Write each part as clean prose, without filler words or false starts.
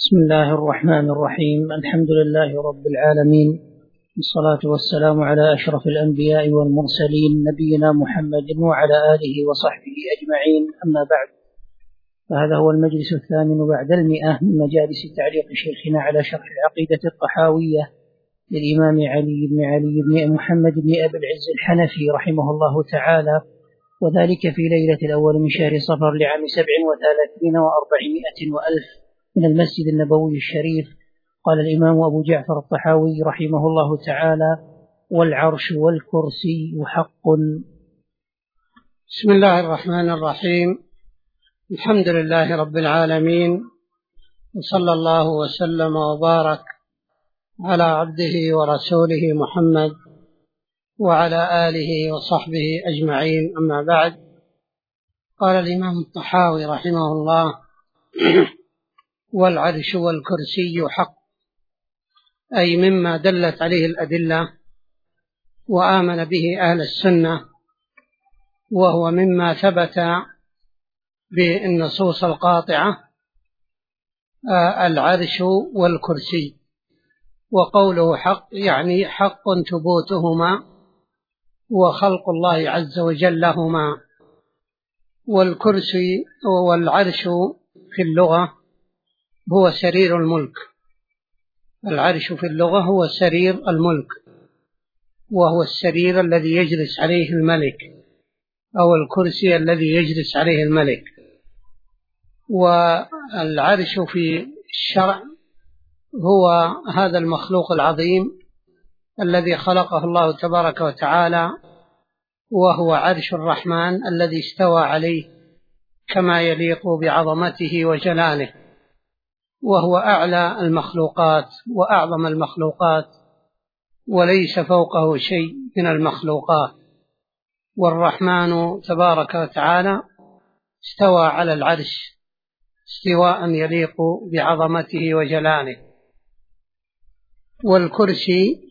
بسم الله الرحمن الرحيم. الحمد لله رب العالمين، والصلاة والسلام على أشرف الأنبياء والمرسلين نبينا محمد وعلى آله وصحبه أجمعين، أما بعد، فهذا هو المجلس الثامن بعد 100 من مجالس تعليق شيخنا على شرح العقيدة الطحاوية للإمام علي بن محمد بن أبي العز الحنفي رحمه الله تعالى، وذلك في ليلة الأول من شهر صفر لعام 37 و400 وألف من المسجد النبوي الشريف. قال الإمام أبو جعفر الطحاوي رحمه الله تعالى: والعرش والكرسي حق. بسم الله الرحمن الرحيم. الحمد لله رب العالمين، وصلى الله وسلم وبارك على عبده ورسوله محمد وعلى آله وصحبه أجمعين، أما بعد. قال الإمام الطحاوي رحمه الله: والعرش والكرسي حق، أي مما دلت عليه الأدلة وآمن به أهل السنة، وهو مما ثبت بالنصوص القاطعة، العرش والكرسي. وقوله حق يعني حق ثبوتهما وخلق الله عز وجل لهما. والكرسي والعرش في اللغة هو سرير الملك. العرش في اللغة هو سرير الملك، وهو السرير الذي يجلس عليه الملك، أو الكرسي الذي يجلس عليه الملك. والعرش في الشرع هو هذا المخلوق العظيم الذي خلقه الله تبارك وتعالى، وهو عرش الرحمن الذي استوى عليه كما يليق بعظمته وجلاله، وهو أعلى المخلوقات وأعظم المخلوقات، وليس فوقه شيء من المخلوقات. والرحمن تبارك وتعالى استوى على العرش استواء يليق بعظمته وجلاله. والكرسي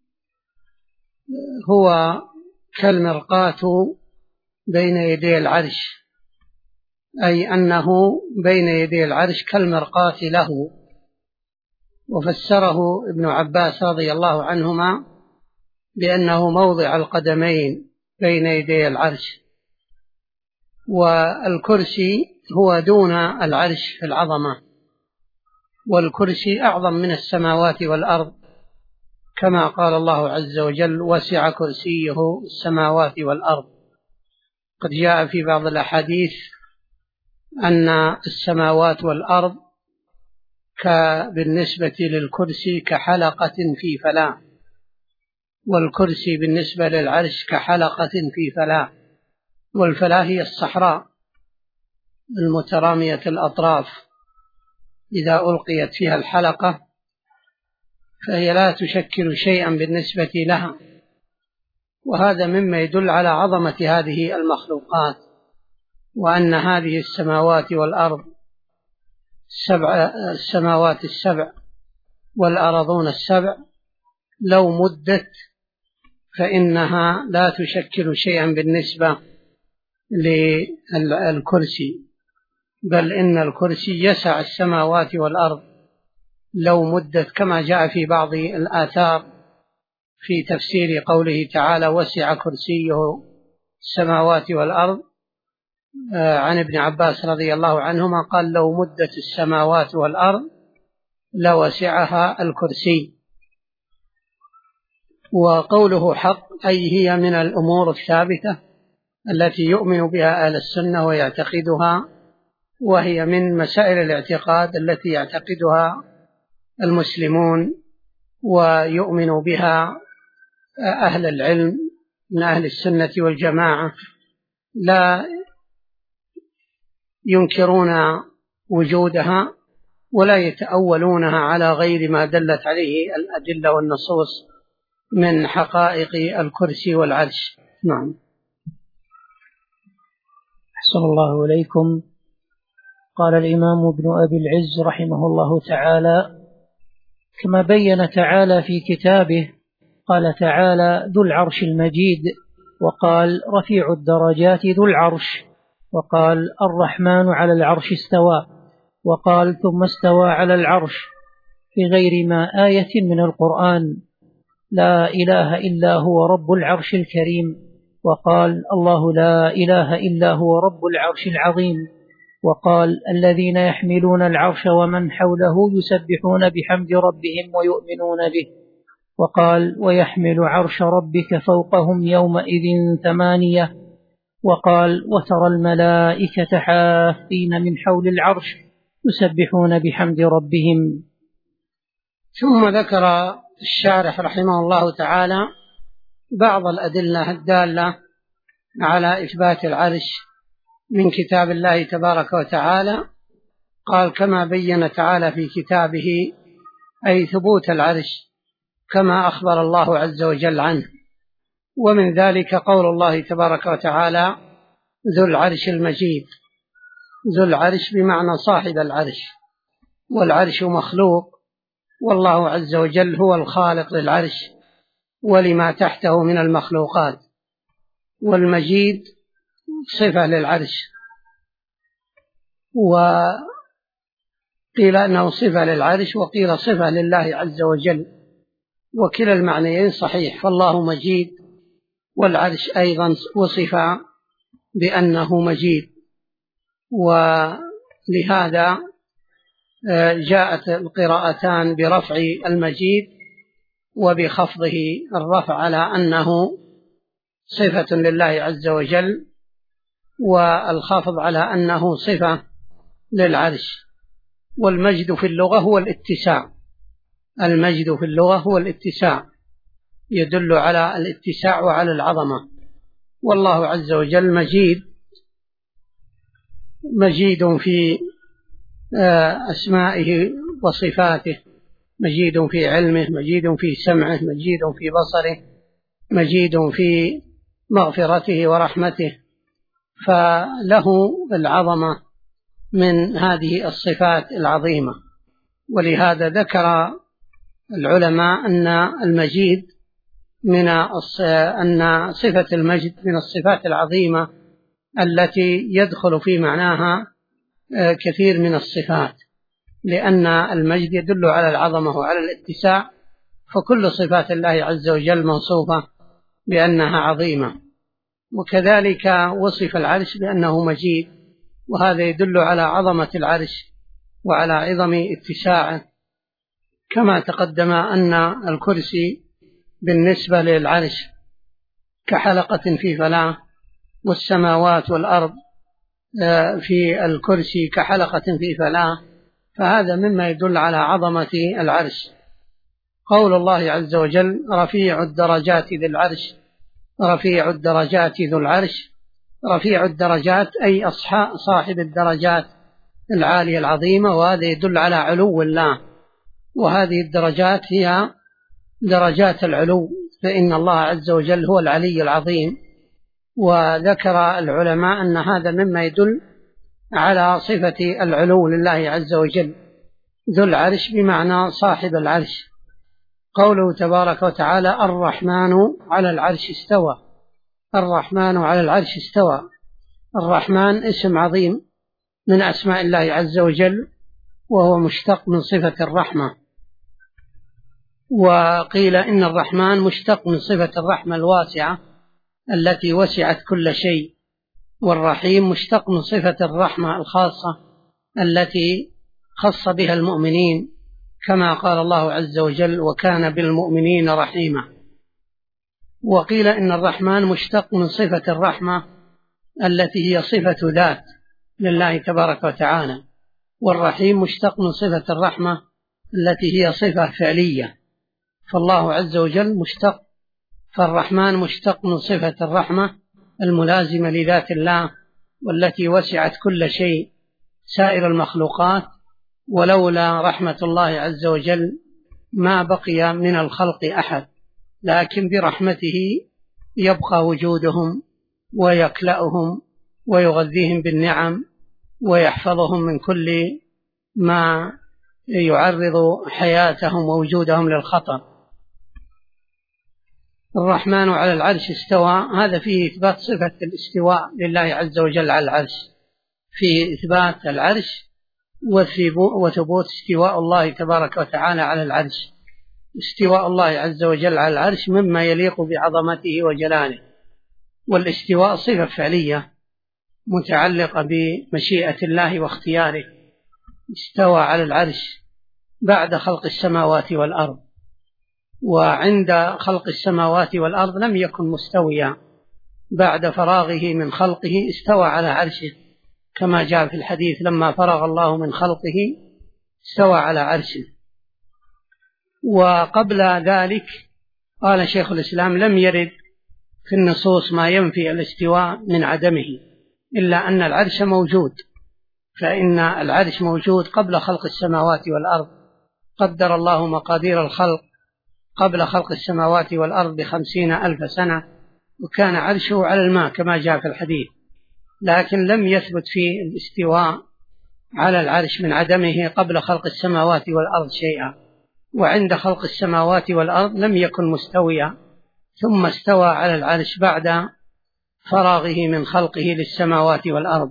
هو كالمرقاة بين يدي العرش، أي أنه بين يدي العرش كالمرقاة له. وفسره ابن عباس رضي الله عنهما بأنه موضع القدمين بين يدي العرش. والكرسي هو دون العرش في العظمة، والكرسي أعظم من السماوات والأرض، كما قال الله عز وجل: وسع كرسيه السماوات والأرض. قد جاء في بعض الأحاديث أن السماوات والأرض بالنسبة للكرسي كحلقة في فلاة، والكرسي بالنسبة للعرش كحلقة في فلاة. والفلاة هي الصحراء المترامية الأطراف، إذا ألقيت فيها الحلقة فهي لا تشكل شيئا بالنسبة لها. وهذا مما يدل على عظمة هذه المخلوقات، وأن هذه السماوات والأرض السماوات السبع والأرضون السبع لو مدت فإنها لا تشكل شيئا بالنسبة للكرسي، بل إن الكرسي يسع السماوات والأرض لو مدت، كما جاء في بعض الآثار في تفسير قوله تعالى: وسع كرسيه السماوات والأرض، عن ابن عباس رضي الله عنهما قال: لو مدت السماوات والأرض لوسعها الكرسي. وقوله حق أي هي من الأمور الثابتة التي يؤمن بها أهل السنة ويعتقدها، وهي من مسائل الاعتقاد التي يعتقدها المسلمون ويؤمن بها أهل العلم من أهل السنة والجماعة، لا ينكرون وجودها ولا يتأولونها على غير ما دلت عليه الأدلة والنصوص من حقائق الكرسي والعرش. نعم. أحسن الله إليكم. قال الإمام ابن أبي العز رحمه الله تعالى: كما بين تعالى في كتابه، قال تعالى: ذو العرش المجيد، وقال: رفيع الدرجات ذو العرش، وقال: الرحمن على العرش استوى. وقال ثم استوى على العرش في غير ما آية من القرآن لا إله إلا هو رب العرش الكريم. وقال الله لا إله إلا هو رب العرش العظيم. وقال الذين يحملون العرش ومن حوله يسبحون بحمد ربهم ويؤمنون به. وقال ويحمل عرش ربك فوقهم يومئذ 8. وقال وترى الملائكة حافين من حول العرش يسبحون بحمد ربهم. ثم ذكر الشارح رحمه الله تعالى بعض الأدلة الدالة على إثبات العرش من كتاب الله تبارك وتعالى. قال كما بين تعالى في كتابه أي ثبوت العرش كما أخبر الله عز وجل عنه. ومن ذلك قول الله تبارك وتعالى ذو العرش المجيد. ذو العرش بمعنى صاحب العرش، والعرش مخلوق، والله عز وجل هو الخالق للعرش ولما تحته من المخلوقات. والمجيد صفة للعرش، وقيل أنه صفة للعرش وقيل صفة لله عز وجل، وكلا المعنيين صحيح، فالله مجيد والعرش أيضا وصف بأنه مجيد. ولهذا جاءت القراءتان برفع المجيد وبخفضه الرفع على أنه صفة لله عز وجل، والخفض على أنه صفة للعرش. والمجد في اللغة هو الاتساع. المجد في اللغة هو الاتساع، يدل على الاتساع وعلى العظمة. والله عز وجل مجيد في أسمائه وصفاته، مجيد في علمه، مجيد في سمعه، مجيد في بصره، مجيد في مغفرته ورحمته، فله العظمة من هذه الصفات العظيمة. ولهذا ذكر العلماء أن المجيد أن صفة المجد من الصفات العظيمة التي يدخل في معناها كثير من الصفات، لأن المجد يدل على العظمة وعلى الاتساع، فكل صفات الله عز وجل موصوفة بأنها عظيمة. وكذلك وصف العرش بأنه مجيد، وهذا يدل على عظمة العرش وعلى عظم اتساعه. كما تقدم أن الكرسي بالنسبة للعرش كحلقة في فلاة، والسماوات والأرض في الكرسي كحلقة في فلاة، فهذا مما يدل على عظمة العرش. قول الله عز وجل رفيع الدرجات ذي العرش، رفيع الدرجات ذو العرش، رفيع الدرجات أي صاحب الدرجات العالية العظيمة، وهذا يدل على علو الله، وهذه الدرجات هي درجات العلو، فإن الله عز وجل هو العلي العظيم. وذكر العلماء أن هذا مما يدل على صفة العلو لله عز وجل. ذو العرش بمعنى صاحب العرش. قوله تبارك وتعالى الرحمن على العرش استوى. الرحمن على العرش استوى. الرحمن اسم عظيم من أسماء الله عز وجل، وهو مشتق من صفة الرحمة. وقيل إن الرحمن مشتق من صفة الرحمة الواسعة التي وسعت كل شيء، والرحيم مشتق من صفة الرحمة الخاصة التي خص بها المؤمنين، كما قال الله عز وجل وكان بالمؤمنين رحيما. وقيل إن الرحمن مشتق من صفة الرحمة التي هي صفة ذات لله تبارك وتعالى، والرحيم مشتق من صفة الرحمة التي هي صفة فعلية، فالله عز وجل مشتق، فالرحمن مشتق من صفة الرحمة الملازمة لذات الله والتي وسعت كل شيء سائر المخلوقات، ولولا رحمة الله عز وجل ما بقي من الخلق أحد، لكن برحمته يبقى وجودهم ويكلأهم ويغذيهم بالنعم ويحفظهم من كل ما يعرض حياتهم ووجودهم للخطر. الرحمن على العرش استوى، هذا فيه إثبات صفة الاستواء لله عز وجل على العرش، فيه إثبات العرش وثبوت استواء الله تبارك وتعالى على العرش. استواء الله عز وجل على العرش مما يليق بعظمته وجلاله، والاستواء صفة فعلية متعلقة بمشيئة الله واختياره. استوى على العرش بعد خلق السماوات والأرض، وعند خلق السماوات والأرض لم يكن مستويا، بعد فراغه من خلقه استوى على عرشه، كما جاء في الحديث لما فرغ الله من خلقه استوى على عرشه. وقبل ذلك قال شيخ الإسلام لم يرد في النصوص ما ينفي الاستواء من عدمه، إلا أن العرش موجود، فإن العرش موجود قبل خلق السماوات والأرض. قدر الله مقادير الخلق قبل خلق السماوات والأرض 50,000 سنة، وكان عرشه على الماء كما جاء في الحديث، لكن لم يثبت في الاستواء على العرش من عدمه قبل خلق السماوات والأرض شيئا، وعند خلق السماوات والأرض لم يكن مستويا، ثم استوى على العرش بعد فراغه من خلقه للسماوات والأرض.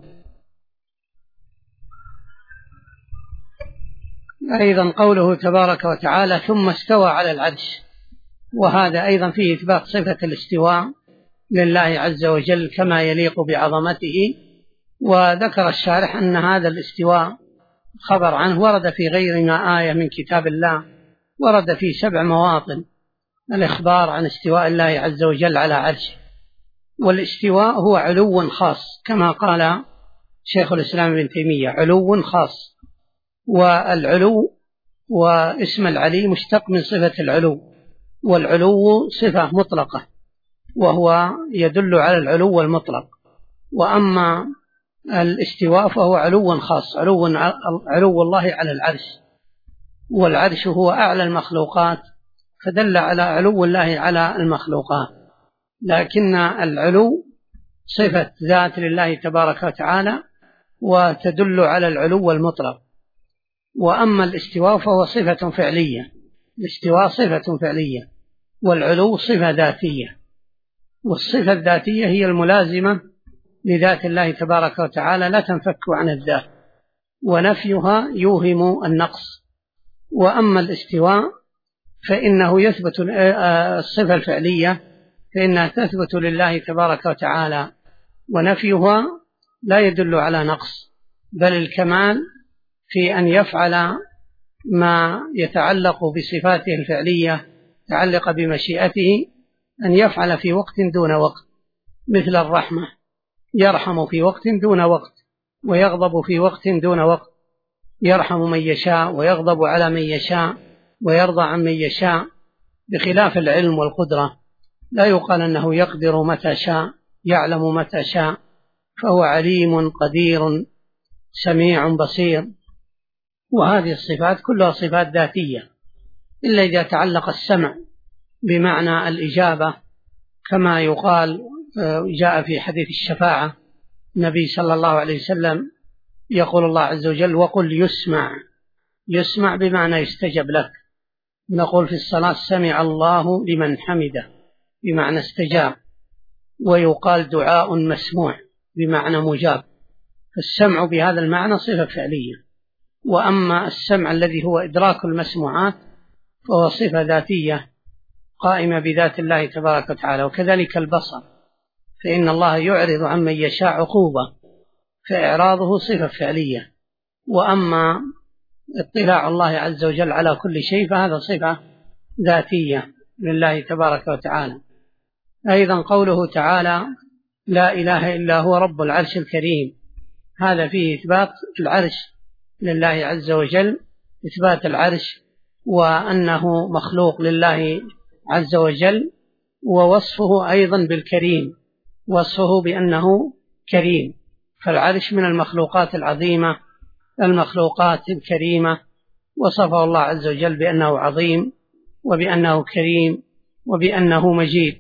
أيضا قوله تبارك وتعالى ثم استوى على العرش، وهذا أيضا فيه إثبات صفة الاستواء لله عز وجل كما يليق بعظمته. وذكر الشارح أن هذا الاستواء خبر عنه ورد في غير ما آية من كتاب الله، ورد في 7 مواطن الإخبار عن استواء الله عز وجل على عرشه. والاستواء هو علو خاص كما قال شيخ الإسلام ابن تيمية، علو خاص. والعلو واسم العلي مشتق من صفة العلو، والعلو صفة مطلقة وهو يدل على العلو المطلق. وأما الاستواء فهو علو خاص، علو الله على العرش، والعرش هو أعلى المخلوقات، فدل على علو الله على المخلوقات. لكن العلو صفة ذات لله تبارك وتعالى وتدل على العلو المطلق. وأما الاستواء فهو صفة فعلية، الاستواء صفة فعلية، والعلو صفة ذاتية، والصفة الذاتية هي الملازمة لذات الله تبارك وتعالى لا تنفك عن الذات، ونفيها يوهم النقص. وأما الاستواء فإنه يثبت الصفة الفعلية فإنها تثبت لله تبارك وتعالى، ونفيها لا يدل على نقص، بل الكمال في أن يفعل ما يتعلق بصفاته الفعلية يتعلق بمشيئته، أن يفعل في وقت دون وقت، مثل الرحمة، يرحم في وقت دون وقت، ويغضب في وقت دون وقت، يرحم من يشاء ويغضب على من يشاء ويرضى عن من يشاء، بخلاف العلم والقدرة. لا يقال أنه يقدر متى شاء، يعلم متى شاء، فهو عليم قدير سميع بصير. وهذه الصفات كلها صفات ذاتية، إلا إذا تعلق السمع بمعنى الإجابة، كما يقال جاء في حديث الشفاعة النبي صلى الله عليه وسلم يقول الله عز وجل وقل يسمع، يسمع بمعنى يستجب لك. نقول في الصلاة سمع الله لمن حمده بمعنى استجاب، ويقال دعاء مسموع بمعنى مجاب. فالسمع بهذا المعنى صفة فعلية. وأما السمع الذي هو إدراك المسموعات فهو صفة ذاتية قائمة بذات الله تبارك وتعالى. وكذلك البصر، فإن الله يعرض عن من يشاء عقوبة، فإعراضه صفة فعلية. وأما اطلاع الله عز وجل على كل شيء فهذا صفة ذاتية لله تبارك وتعالى. أيضا قوله تعالى لا إله إلا هو رب العرش الكريم، هذا فيه إثبات العرش لله عز وجل، إثبات العرش وأنه مخلوق لله عز وجل، ووصفه أيضا بالكريم، وصفه بأنه كريم. فالعرش من المخلوقات العظيمة، المخلوقات الكريمة، وصفه الله عز وجل بأنه عظيم وبأنه كريم وبأنه مجيد.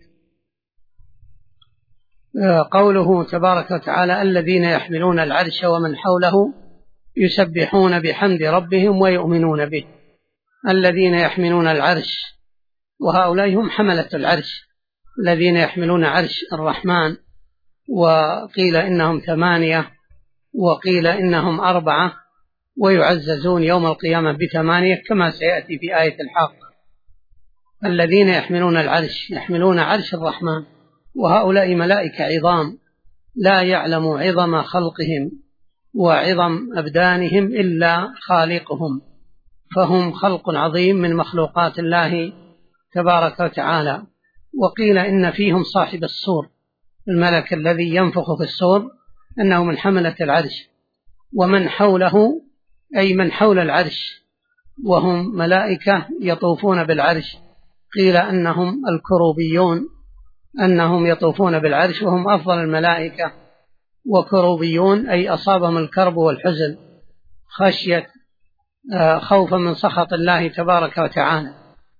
قوله تبارك وتعالى الذين يحملون العرش ومن حوله يسبحون بحمد ربهم ويؤمنون به. الذين يحملون العرش، وهؤلاء هم حملة العرش الذين يحملون عرش الرحمن، وقيل إنهم 8 وقيل إنهم 4، ويعززون يوم القيامة ب8 كما سيأتي في آية الحق. الذين يحملون العرش يحملون عرش الرحمن، وهؤلاء ملائكة عظام لا يعلم عظم خلقهم وعظم أبدانهم إلا خالقهم، فهم خلق عظيم من مخلوقات الله تبارك وتعالى. وقيل إن فيهم صاحب الصور، الملك الذي ينفخ في الصور أنه من حملة العرش، ومن حوله أي من حول العرش، وهم ملائكة يطوفون بالعرش. قيل أنهم الكروبيون، أنهم يطوفون بالعرش وهم أفضل الملائكة. وكروبيون أي أصابهم الكرب والحزن خشية خوفا من سخط الله تبارك وتعالى.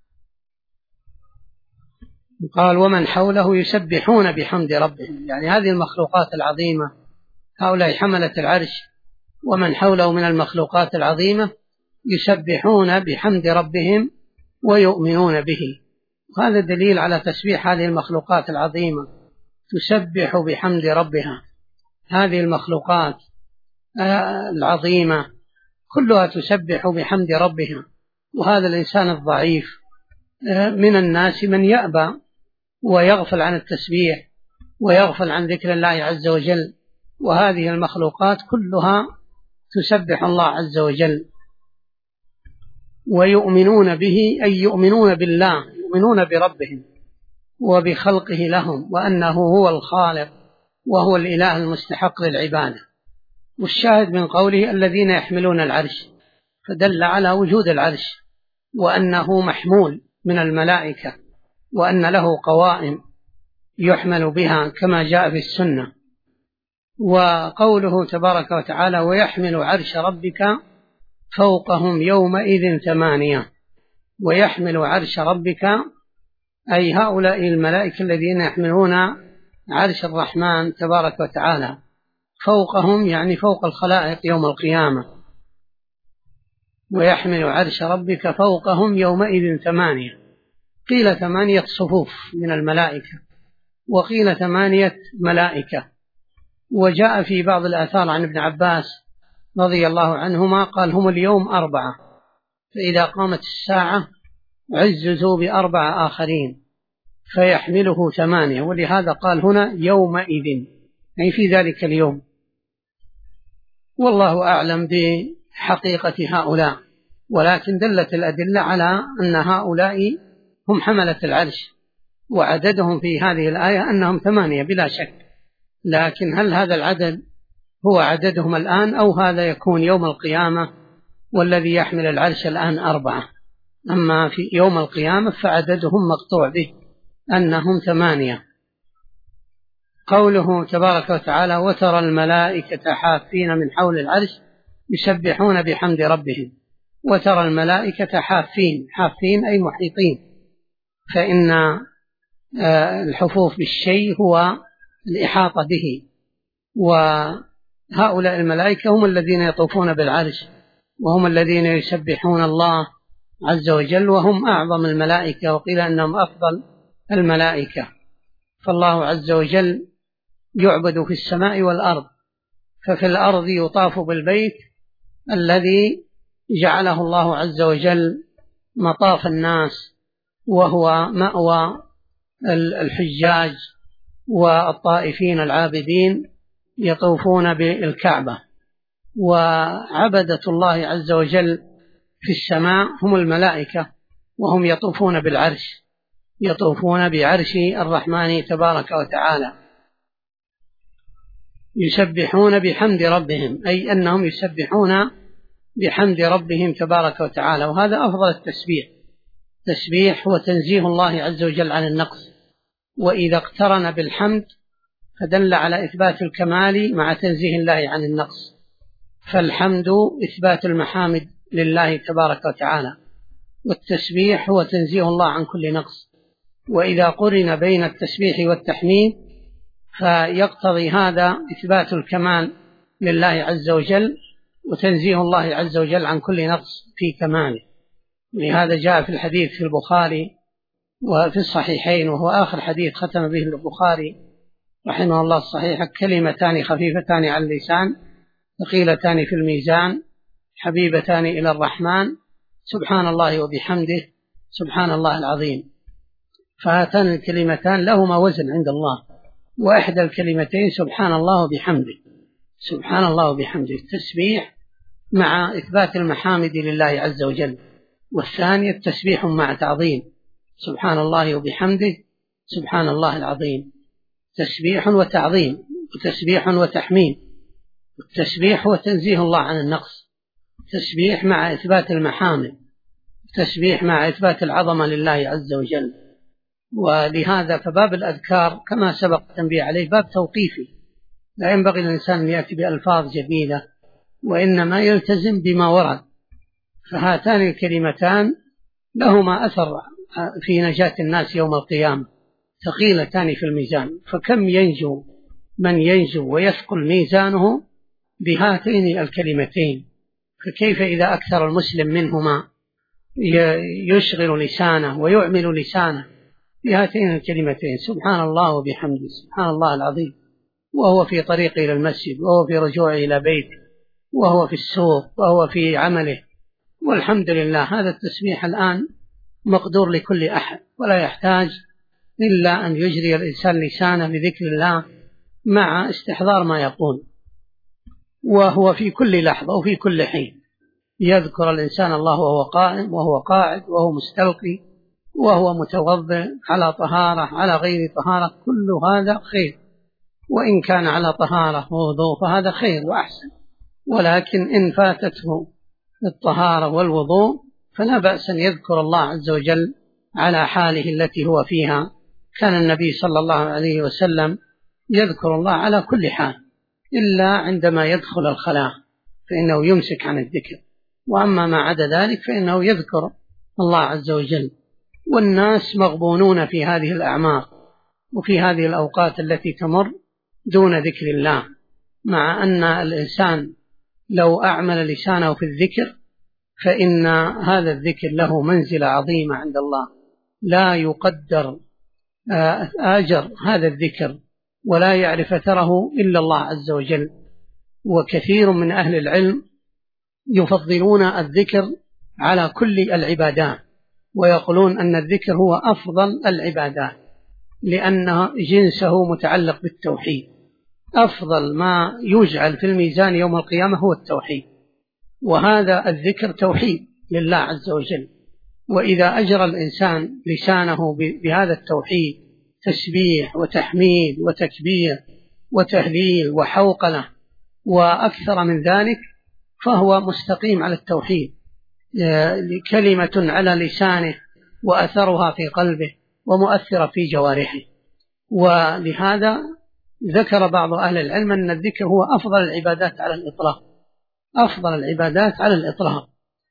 قال ومن حوله يسبحون بحمد ربهم، يعني هذه المخلوقات العظيمة، هؤلاء حملة العرش ومن حوله من المخلوقات العظيمة يسبحون بحمد ربهم ويؤمنون به. وهذا دليل على تسبيح هذه المخلوقات العظيمة، تسبح بحمد ربها. هذه المخلوقات العظيمة كلها تسبح بحمد ربها. وهذا الإنسان الضعيف من الناس من يأبى ويغفل عن التسبيح ويغفل عن ذكر الله عز وجل، وهذه المخلوقات كلها تسبح الله عز وجل. ويؤمنون به أي يؤمنون بالله، يؤمنون بربهم وبخلقه لهم، وأنه هو الخالق وهو الإله المستحق للعبادة. والشاهد من قوله الذين يحملون العرش، فدل على وجود العرش وأنه محمول من الملائكة، وأن له قوائم يحمل بها كما جاء في السنة. وقوله تبارك وتعالى ويحمل عرش ربك فوقهم يومئذ 8، ويحمل عرش ربك أي هؤلاء الملائكة الذين يحملون عرش الرحمن تبارك وتعالى فوقهم، يعني فوق الخلائق يوم القيامة. ويحمل عرش ربك فوقهم يومئذ 8، قيل 8 صفوف من الملائكة، وقيل 8 ملائكة. وجاء في بعض الآثار عن ابن عباس رضي الله عنهما قال هم اليوم 4، فإذا قامت الساعة عززوا ب4 آخرين فيحمله 8، ولهذا قال هنا يومئذ أي في ذلك اليوم. والله أعلم بحقيقة هؤلاء، ولكن دلت الأدلة على أن هؤلاء هم حملة العرش، وعددهم في هذه الآية أنهم 8 بلا شك. لكن هل هذا العدد هو عددهم الآن أو هذا يكون يوم القيامة والذي يحمل العرش الآن 4؟ أما في يوم القيامة فعددهم مقطوع به أنهم 8. قوله تبارك وتعالى وترى الملائكة حافين من حول العرش يسبحون بحمد ربهم. وترى الملائكة حافين أي محيطين، فإن الحفوف بالشيء هو الإحاطة به، وهؤلاء الملائكة هم الذين يطوفون بالعرش، وهم الذين يسبحون الله عز وجل، وهم أعظم الملائكة، وقيل أنهم أفضل الملائكة. فالله عز وجل يعبد في السماء والأرض، ففي الأرض يطاف بالبيت الذي جعله الله عز وجل مطاف الناس، وهو مأوى الحجاج والطائفين العابدين يطوفون بالكعبة. وعبدة الله عز وجل في السماء هم الملائكة، وهم يطوفون بالعرش، يطوفون بعرش الرحمن تبارك وتعالى يسبحون بحمد ربهم، أي أنهم يسبحون بحمد ربهم تبارك وتعالى. وهذا أفضل التسبيح، تسبيح وتنزيه الله عز وجل عن النقص، وإذا اقترن بالحمد فدل على إثبات الكمال مع تنزيه الله عن النقص، فالحمد إثبات المحامد لله تبارك وتعالى، والتسبيح هو تنزيه الله عن كل نقص. وإذا قرن بين التسبيح والتحميد فيقتضي هذا إثبات الكمال لله عز وجل وتنزيه الله عز وجل عن كل نقص في كماله. لهذا جاء في الحديث في البخاري وفي الصحيحين، وهو آخر حديث ختم به البخاري رحمه الله الصحيح: كلمتان خفيفتان على اللسان ثقيلتان في الميزان حبيبتان إلى الرحمن سبحان الله وبحمده سبحان الله العظيم. فهاتان الكلمتان لهما وزن عند الله، وإحدى الكلمتين سبحان الله وبحمده، سبحان الله وبحمده التسبيح مع إثبات المحامد لله عز وجل، والثانية التسبيح مع تعظيم، سبحان الله وبحمده سبحان الله العظيم، تسبيح وتعظيم، وتسبيح وتحميد. التسبيح هو تنزيه الله عن النقص، تسبيح مع إثبات المحامد، تسبيح مع إثبات العظمة لله عز وجل. ولهذا فباب الأذكار كما سبق التنبيه عليه باب توقيفي، لا ينبغي للإنسان أن يأتي بألفاظ جديدة، وإنما يلتزم بما ورد. فهاتان الكلمتان لهما أثر في نجاة الناس يوم القيامة، ثقيلتان في الميزان. فكم ينجو من ينجو ويثقل ميزانه بهاتين الكلمتين، فكيف إذا أكثر المسلم منهما يشغل لسانه ويعمل لسانه بهاتين الكلمتين، سبحان الله وبحمده سبحان الله العظيم، وهو في طريقه إلى المسجد، وهو في رجوعه إلى بيته، وهو في السوق، وهو في عمله. والحمد لله هذا التسبيح الآن مقدور لكل أحد، ولا يحتاج إلا أن يجري الإنسان لسانه بذكر الله مع استحضار ما يقول، وهو في كل لحظة وفي كل حين يذكر الإنسان الله وهو قائم وهو قاعد وهو مستلقي وهو متوضئ، على طهارة على غير طهارة، كل هذا خير. وإن كان على طهارة ووضوء فهذا خير وأحسن، ولكن إن فاتته الطهارة والوضوء فلا بأس أن يذكر الله عز وجل على حاله التي هو فيها. كان النبي صلى الله عليه وسلم يذكر الله على كل حال، إلا عندما يدخل الخلاء فإنه يمسك عن الذكر، وأما ما عدا ذلك فإنه يذكر الله عز وجل. والناس مغبونون في هذه الأعمار وفي هذه الأوقات التي تمر دون ذكر الله، مع أن الإنسان لو أعمل لسانه في الذكر فإن هذا الذكر له منزلة عظيمة عند الله، لا يقدر آجر هذا الذكر ولا يعرف أثره إلا الله عز وجل. وكثير من أهل العلم يفضلون الذكر على كل العبادات، ويقولون أن الذكر هو أفضل العبادات، لأن جنسه متعلق بالتوحيد. أفضل ما يجعل في الميزان يوم القيامة هو التوحيد، وهذا الذكر توحيد لله عز وجل. وإذا أجرى الإنسان لسانه بهذا التوحيد تسبيح وتحميد وتكبير وتهليل وحوقلة وأكثر من ذلك، فهو مستقيم على التوحيد، كلمة على لسانه وأثرها في قلبه ومؤثرة في جوارحه. ولهذا ذكر بعض أهل العلم أن الذكر هو أفضل العبادات على الإطلاق، أفضل العبادات على الإطلاق.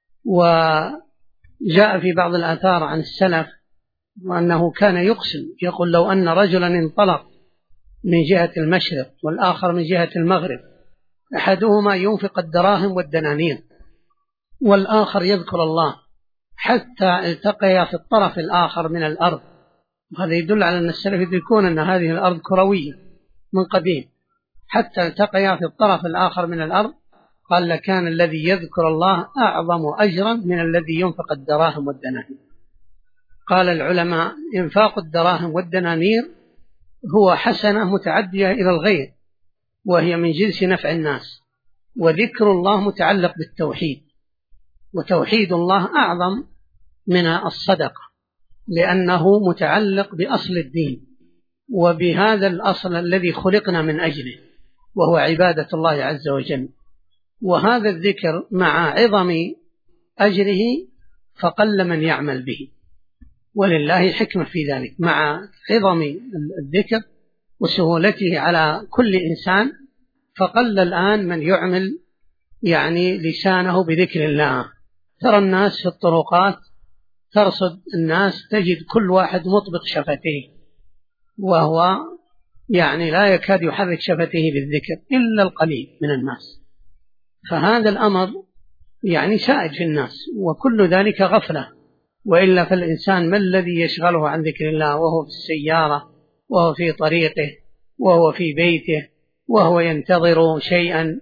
وجاء في بعض الآثار عن السلف وأنه كان يقسم، يقول لو أن رجلا انطلق من جهة المشرق والآخر من جهة المغرب، أحدهما ينفق الدراهم والدنانير والآخر يذكر الله حتى التقيا في الطرف الآخر من الأرض، وهذا يدل على أن السلف يدركون أن هذه الأرض كروية من قديم، حتى التقيا في الطرف الآخر من الأرض، قال لكان الذي يذكر الله أعظم أجرا من الذي ينفق الدراهم والدنانير. قال العلماء إنفاق الدراهم والدنانير هو حسنة متعدية إلى الغير، وهي من جنس نفع الناس، وذكر الله متعلق بالتوحيد، وتوحيد الله أعظم من الصدقة، لأنه متعلق بأصل الدين وبهذا الأصل الذي خلقنا من أجله، وهو عبادة الله عز وجل. وهذا الذكر مع عظم أجره فقل من يعمل به، ولله حكمة في ذلك، مع عظم الذكر وسهولته على كل إنسان فقل الآن من يعمل لسانه بذكر الله. ترى الناس في الطرقات ترصد الناس تجد كل واحد مطبق شفتيه، وهو لا يكاد يحرك شفتيه بالذكر إلا القليل من الناس. فهذا الأمر سائد في الناس، وكل ذلك غفلة، وإلا فالإنسان ما الذي يشغله عن ذكر الله وهو في السيارة وهو في طريقه وهو في بيته وهو ينتظر شيئا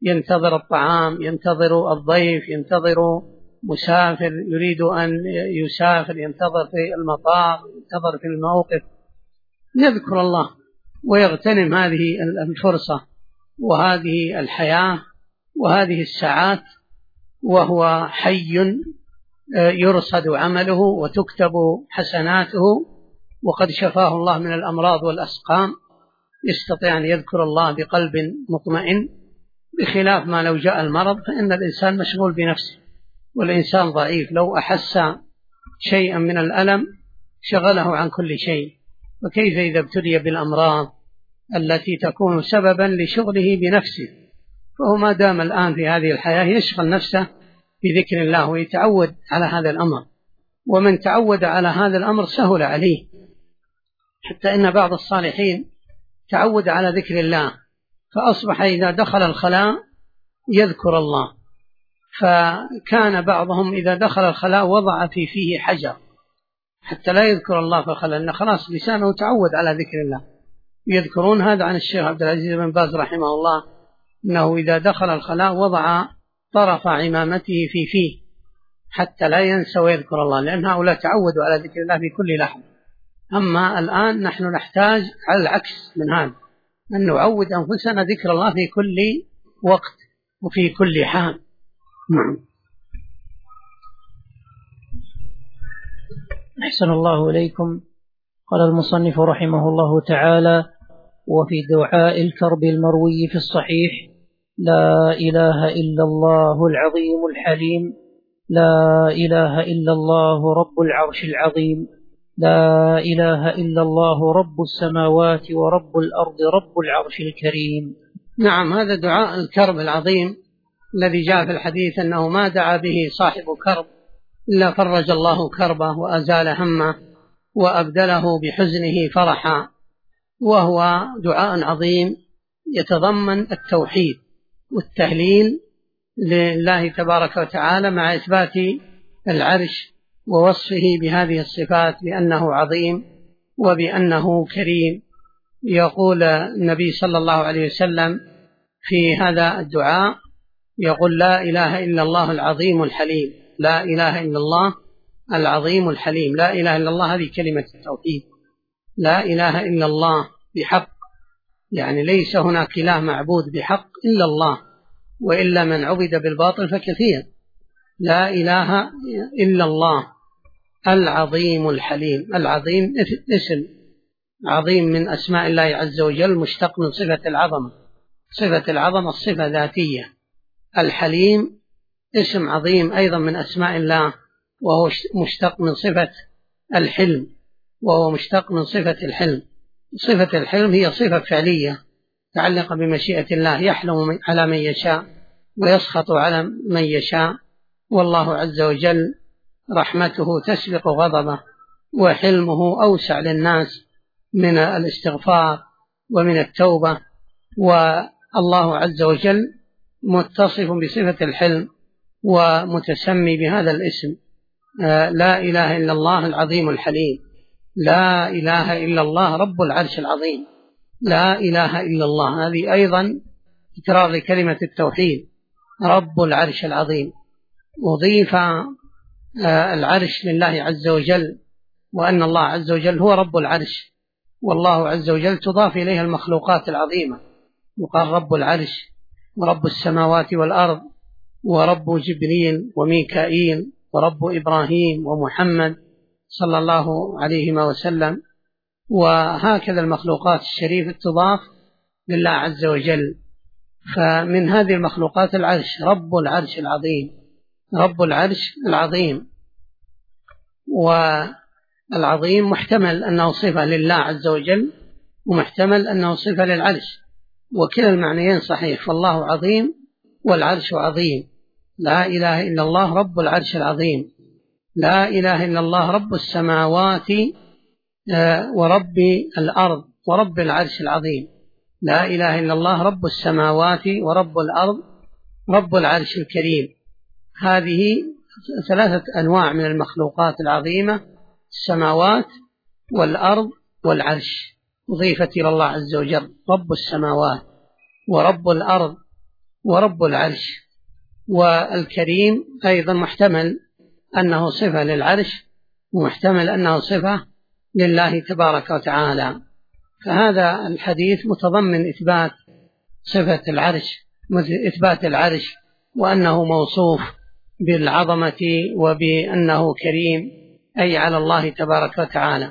ينتظر الطعام، ينتظر الضيف، ينتظر مسافر يريد أن يسافر، ينتظر في المطار، ينتظر في الموقف، يذكر الله ويغتنم هذه الفرصة وهذه الحياة وهذه الساعات وهو حي يرصد عمله وتكتب حسناته، وقد شفاه الله من الأمراض والأسقام، يستطيع أن يذكر الله بقلب مطمئن، بخلاف ما لو جاء المرض فإن الإنسان مشغول بنفسه، والإنسان ضعيف، لو أحس شيئا من الألم شغله عن كل شيء، وكيف إذا ابتلي بالأمراض التي تكون سببا لشغله بنفسه؟ فهو ما دام الآن في هذه الحياة يشغل نفسه بذكر الله ويتعود على هذا الأمر، ومن تعود على هذا الأمر سهل عليه، حتى إن بعض الصالحين تعود على ذكر الله فأصبح إذا دخل الخلاء يذكر الله، فكان بعضهم إذا دخل الخلاء وضع في فيه حجر حتى لا يذكر الله في الخلاء، لأن خلاص لسانه تعود على ذكر الله. يذكرون هذا عن الشيخ عبد العزيز بن باز رحمه الله، أنه إذا دخل الخلاء وضع طرف عمامته في فيه حتى لا ينسى ويذكر الله، لأن هؤلاء تعودوا على ذكر الله في كل لحظة. أما الآن نحن نحتاج على العكس من هذا، أن نعود أنفسنا ذكر الله في كل وقت وفي كل حال. أحسن الله إليكم. قال المصنف رحمه الله تعالى: وفي دعاء الكرب المروي في الصحيح: لا إله إلا الله العظيم الحليم، لا إله إلا الله رب العرش العظيم، لا إله إلا الله رب السماوات ورب الأرض رب العرش الكريم. نعم، هذا دعاء الكرب العظيم الذي جاء في الحديث أنه ما دعا به صاحب كرب إلا فرج الله كربه وأزال همه وأبدله بحزنه فرحا، وهو دعاء عظيم يتضمن التوحيد والتهليل لله تبارك وتعالى مع إثبات العرش ووصفه بهذه الصفات بأنه عظيم وبأنه كريم. يقول النبي صلى الله عليه وسلم في هذا الدعاء، يقول: لا إله إلا الله العظيم الحليم، لا إله إلا الله العظيم الحليم. لا إله إلا الله هذه كلمة التوحيد، لا إله إلا الله بحق، يعني ليس هناك إله معبود بحق إلا الله، وإلا من عبد بالباطل فكثير. لا إله إلا الله العظيم الحليم. العظيم اسم عظيم من أسماء الله عز وجل، مشتق من صفة العظمة، صفة العظمة الصفة ذاتية. الحليم اسم عظيم أيضا من أسماء الله، وهو مشتق من صفة الحلم، وهو مشتق من صفة الحلم. صفة الحلم هي صفة فعلية تعلق بمشيئة الله، يحلم على من يشاء ويسخط على من يشاء، والله عز وجل رحمته تسبق غضبه، وحلمه أوسع للناس من الاستغفار ومن التوبة. والله عز وجل متصف بصفة الحلم ومتسمي بهذا الاسم، لا إله إلا الله العظيم الحليم، لا إله إلا الله رب العرش العظيم. لا إله إلا الله هذه أيضا تكرار لكلمة التوحيد، رب العرش العظيم. أضيف العرش لله عز وجل، وأن الله عز وجل هو رب العرش، والله عز وجل تضاف إليها المخلوقات العظيمة، يقال رب العرش ورب السماوات والأرض ورب جبريل وميكائيل ورب إبراهيم ومحمد صلى الله عليه وسلم. وهكذا المخلوقات الشريفة تضاف لله عز وجل. فمن هذه المخلوقات العرش، رب العرش العظيم، رب العرش العظيم. والعظيم محتمل أنه صفة لله عز وجل، ومحتمل أنه صفة للعرش، وكلا المعنيين صحيح، فالله عظيم والعرش عظيم. لا إله إلا الله رب العرش العظيم، لا إله إلا الله رب السماوات ورب الأرض ورب العرش العظيم. لا إله إلا الله رب السماوات ورب الأرض رب العرش الكريم. هذه ثلاثة أنواع من المخلوقات العظيمة: السماوات والأرض والعرش، أضيفت إلى الله عز وجل. رب السماوات ورب الأرض ورب العرش. والكريم أيضا محتمل أنه صفة للعرش ومحتمل أنه صفة لله تبارك وتعالى. فهذا الحديث متضمن إثبات صفة العرش، إثبات العرش، وأنه موصوف بالعظمة وبأنه كريم، أي على الله تبارك وتعالى.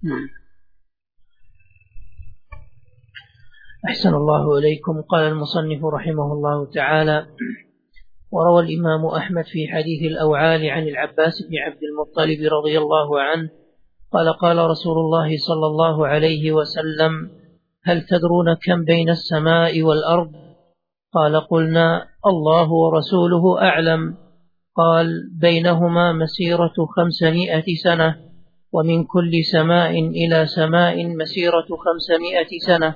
أحسن الله إليكم. قال المصنف رحمه الله تعالى: وروى الإمام أحمد في حديث الأوعال عن العباس بن عبد المطلب رضي الله عنه قال: قال رسول الله صلى الله عليه وسلم: هل تدرون كم بين السماء والأرض؟ قال: قلنا: الله ورسوله أعلم. قال: بينهما مسيرة 500 سنة، ومن كل سماء إلى سماء مسيرة 500 سنة،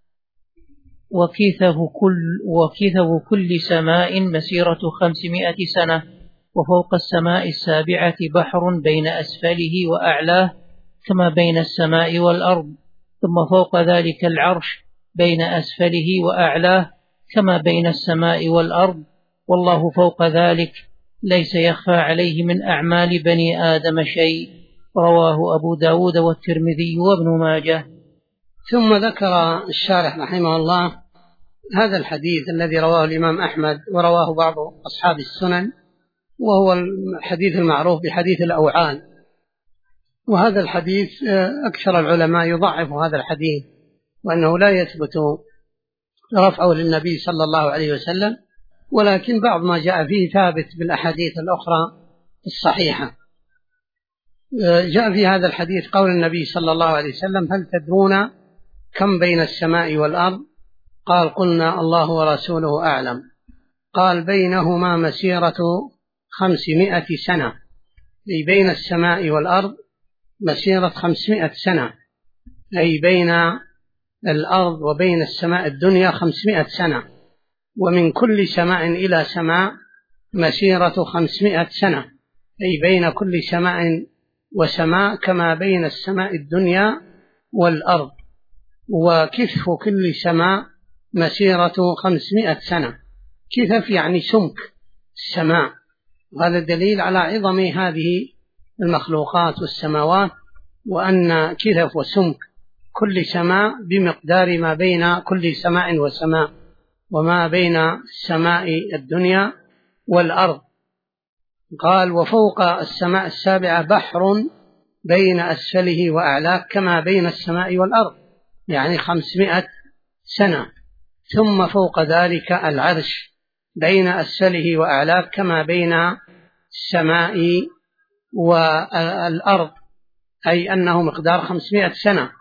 وكثف كل سماء مسيرة 500 سنة، وفوق السماء السابعة بحر بين أسفله وأعلاه كما بين السماء والأرض، ثم فوق ذلك العرش بين أسفله وأعلاه كما بين السماء والأرض، والله فوق ذلك ليس يخفى عليه من أعمال بني آدم شيء. رواه أبو داود والترمذي وابن ماجه. ثم ذكر الشارح رحمه الله هذا الحديث الذي رواه الإمام أحمد ورواه بعض أصحاب السنن، وهو الحديث المعروف بحديث الأوعال. وهذا الحديث أكثر العلماء يضعف هذا الحديث، وأنه لا يثبت رفعه للنبي صلى الله عليه وسلم، ولكن بعض ما جاء فيه ثابت بالأحاديث الأخرى الصحيحة. جاء في هذا الحديث قول النبي صلى الله عليه وسلم: هل تدرون كم بين السماء والأرض؟ قال: قلنا: الله ورسوله أعلم. قال: بينهما مسيرة 500 سنة، أي بين السماء والأرض مسيرة 500 سنة، أي بين الأرض وبين السماء الدنيا 500 سنة، ومن كل سماء إلى سماء مسيرة 500 سنة، أي بين كل سماء وسماء كما بين السماء الدنيا والأرض، وكثف كل سماء مسيرة 500 سنة. كثف يعني سمك السماء، وهذا دليل على عظم هذه المخلوقات والسماوات، وأن كثف وسمك كل سماء بمقدار ما بين كل سماء وسماء، وما بين السماء الدنيا والأرض. قال: وفوق السماء السابعة بحر بين أسفله وأعلاه كما بين السماء والأرض، يعني 500 سنة. ثم فوق ذلك العرش بين أسفله وأعلاه كما بين السماء والأرض، أي أنه مقدار 500 سنة،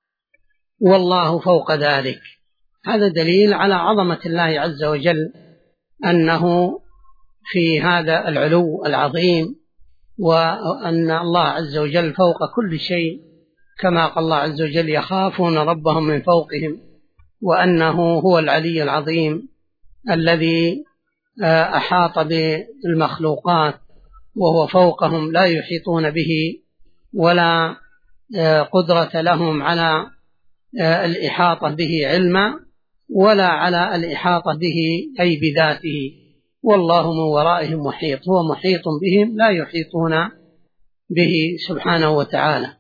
والله فوق ذلك. هذا دليل على عظمة الله عز وجل، أنه في هذا العلو العظيم، وأن الله عز وجل فوق كل شيء، كما قال الله عز وجل: يخافون ربهم من فوقهم، وأنه هو العلي العظيم الذي أحاط بالمخلوقات وهو فوقهم، لا يحيطون به ولا قدرة لهم على الإحاطة به علما، ولا على الإحاطة به أي بذاته، والله من ورائهم محيط، هو محيط بهم لا يحيطون به سبحانه وتعالى.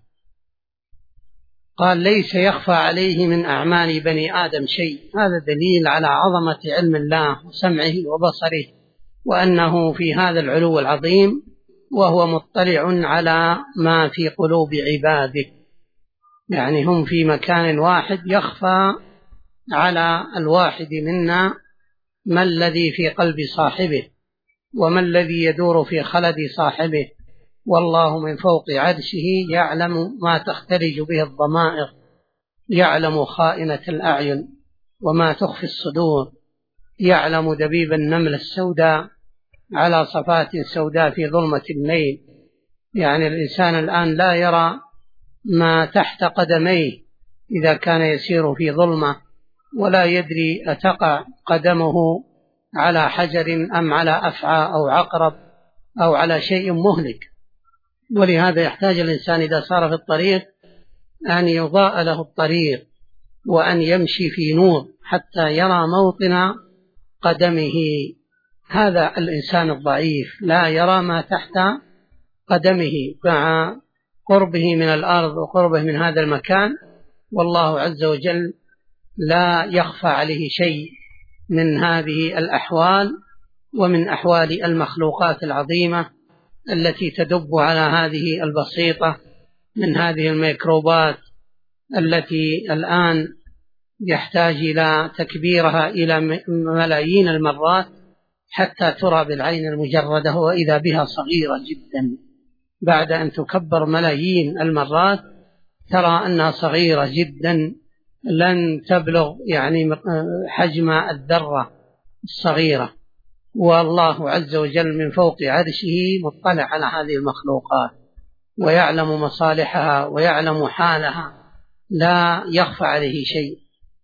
قال: ليس يخفى عليه من أعمال بني آدم شيء. هذا دليل على عظمة علم الله وسمعه وبصره، وأنه في هذا العلو العظيم وهو مطلع على ما في قلوب عباده، يعني هم في مكان واحد، يخفى على الواحد منا ما الذي في قلب صاحبه، وما الذي يدور في خلد صاحبه، والله من فوق عرشه يعلم ما تختلج به الضمائر، يعلم خائنة الأعين وما تخفي الصدور، يعلم دبيب النمل السوداء على صفات سوداء في ظلمة الليل. يعني الإنسان الآن لا يرى ما تحت قدميه إذا كان يسير في ظلمة، ولا يدري أتقع قدمه على حجر أم على أفعى أو عقرب أو على شيء مهلك. ولهذا يحتاج الإنسان إذا صار في الطريق أن يضاء له الطريق، وأن يمشي في نور حتى يرى موطن قدمه. هذا الإنسان الضعيف لا يرى ما تحت قدمه مع قربه من الأرض وقربه من هذا المكان، والله عز وجل لا يخفى عليه شيء من هذه الأحوال ومن أحوال المخلوقات العظيمة التي تدب على هذه البسيطة من هذه الميكروبات التي الآن يحتاج إلى تكبيرها إلى ملايين المرات حتى ترى بالعين المجردة، وإذا بها صغيرة جدا. بعد أن تكبر ملايين المرات ترى أنها صغيرة جدا، لن تبلغ يعني حجم الذرة الصغيرة. والله عز وجل من فوق عرشه مطلع على هذه المخلوقات ويعلم مصالحها ويعلم حالها، لا يخفى عليه شيء.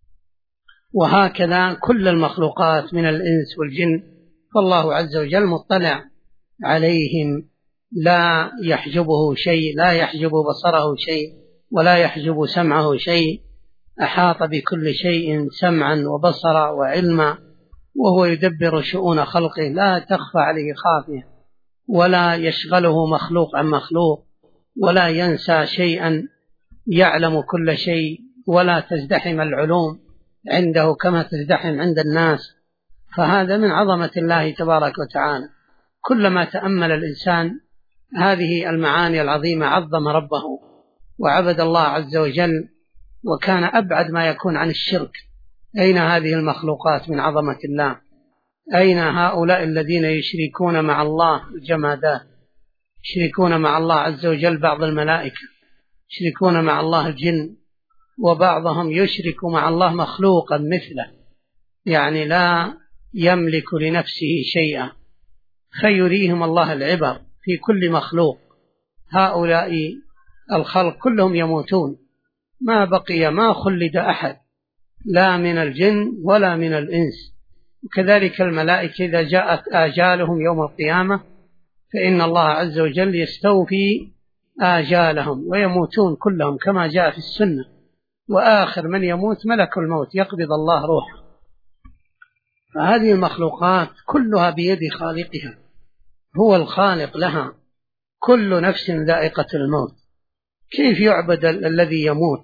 وهكذا كل المخلوقات من الإنس والجن، فالله عز وجل مطلع عليهم، لا يحجبه شيء، لا يحجب بصره شيء ولا يحجب سمعه شيء، أحاط بكل شيء سمعا وبصرا وعلما، وهو يدبر شؤون خلقه، لا تخفى عليه خافية، ولا يشغله مخلوق عن مخلوق، ولا ينسى شيئا، يعلم كل شيء، ولا تزدحم العلوم عنده كما تزدحم عند الناس. فهذا من عظمة الله تبارك وتعالى. كلما تأمل الإنسان هذه المعاني العظيمة عظم ربه وعبد الله عز وجل، وكان أبعد ما يكون عن الشرك. أين هذه المخلوقات من عظمة الله؟ أين هؤلاء الذين يشركون مع الله الجمادات، يشركون مع الله عز وجل بعض الملائكة، يشركون مع الله الجن، وبعضهم يشرك مع الله مخلوقا مثله، يعني لا يملك لنفسه شيئا، فيريهم الله العبر في كل مخلوق. هؤلاء الخلق كلهم يموتون، ما بقي ما خلد أحد لا من الجن ولا من الإنس. وكذلك الملائكة إذا جاءت آجالهم يوم القيامة فإن الله عز وجل يستوفي آجالهم ويموتون كلهم كما جاء في السنة، وآخر من يموت ملك الموت يقبض الله روحه. فهذه المخلوقات كلها بيد خالقها، هو الخالق لها، كل نفس ذائقة الموت. كيف يعبد الذي يموت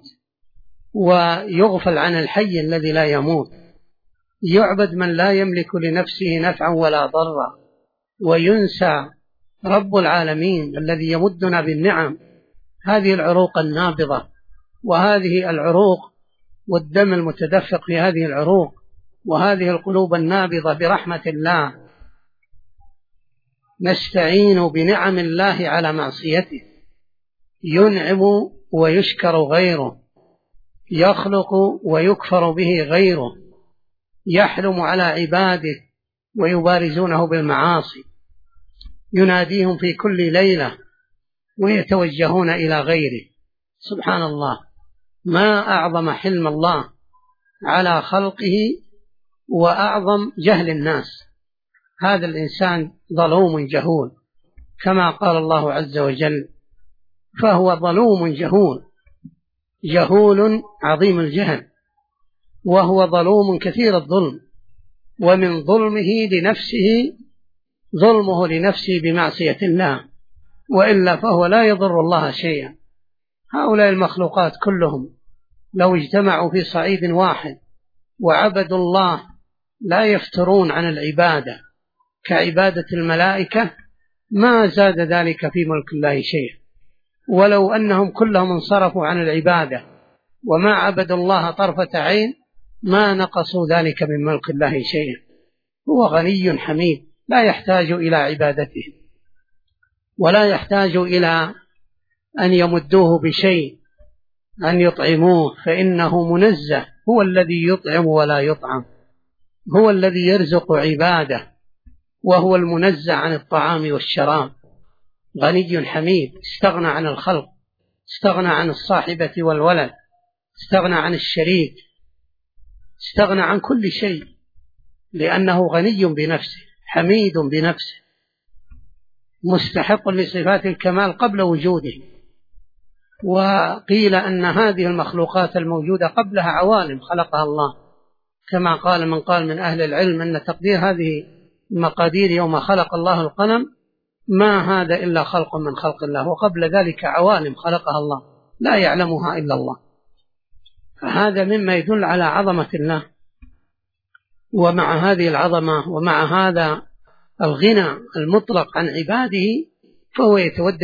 ويغفل عن الحي الذي لا يموت؟ يعبد من لا يملك لنفسه نفعا ولا ضرا، وينسى رب العالمين الذي يمدنا بالنعم، هذه العروق النابضة وهذه العروق والدم المتدفق في هذه العروق وهذه القلوب النابضة برحمة الله، نستعين بنعم الله على معصيته. ينعم ويشكر غيره، يخلق ويكفر به غيره، يحلم على عباده ويبارزونه بالمعاصي، يناديهم في كل ليلة ويتوجهون إلى غيره. سبحان الله، ما أعظم حلم الله على خلقه وأعظم جهل الناس. هذا الإنسان ظلوم جهول كما قال الله عز وجل، فهو ظلوم جهول، جهول عظيم الجهل، وهو ظلوم كثير الظلم، ومن ظلمه لنفسه ظلمه لنفسه بمعصية الله، وإلا فهو لا يضر الله شيئا. هؤلاء المخلوقات كلهم لو اجتمعوا في صعيد واحد وعبدوا الله لا يفترون عن العبادة كعبادة الملائكة ما زاد ذلك في ملك الله شيئا. ولو أنهم كلهم انصرفوا عن العبادة وما عبدوا الله طرفة عين ما نقصوا ذلك من ملك الله شيئا. هو غني حميد لا يحتاج إلى عبادته ولا يحتاج إلى أن يمدوه بشيء، أن يطعموه، فإنه منزه، هو الذي يطعم ولا يطعم، هو الذي يرزق عباده، وهو المنزه عن الطعام والشراب. غني حميد، استغنى عن الخلق، استغنى عن الصاحبة والولد، استغنى عن الشريك، استغنى عن كل شيء، لأنه غني بنفسه حميد بنفسه مستحق لصفات الكمال قبل وجوده. وقيل أن هذه المخلوقات الموجودة قبلها عوالم خلقها الله، كما قال من قال من أهل العلم أن تقدير هذه المقادير يوم خلق الله القلم ما هذا إلا خلق من خلق الله، وقبل ذلك عوالم خلقها الله لا يعلمها إلا الله. فهذا مما يدل على عظمة الله. ومع هذه العظمة ومع هذا الغنى المطلق عن عباده فهو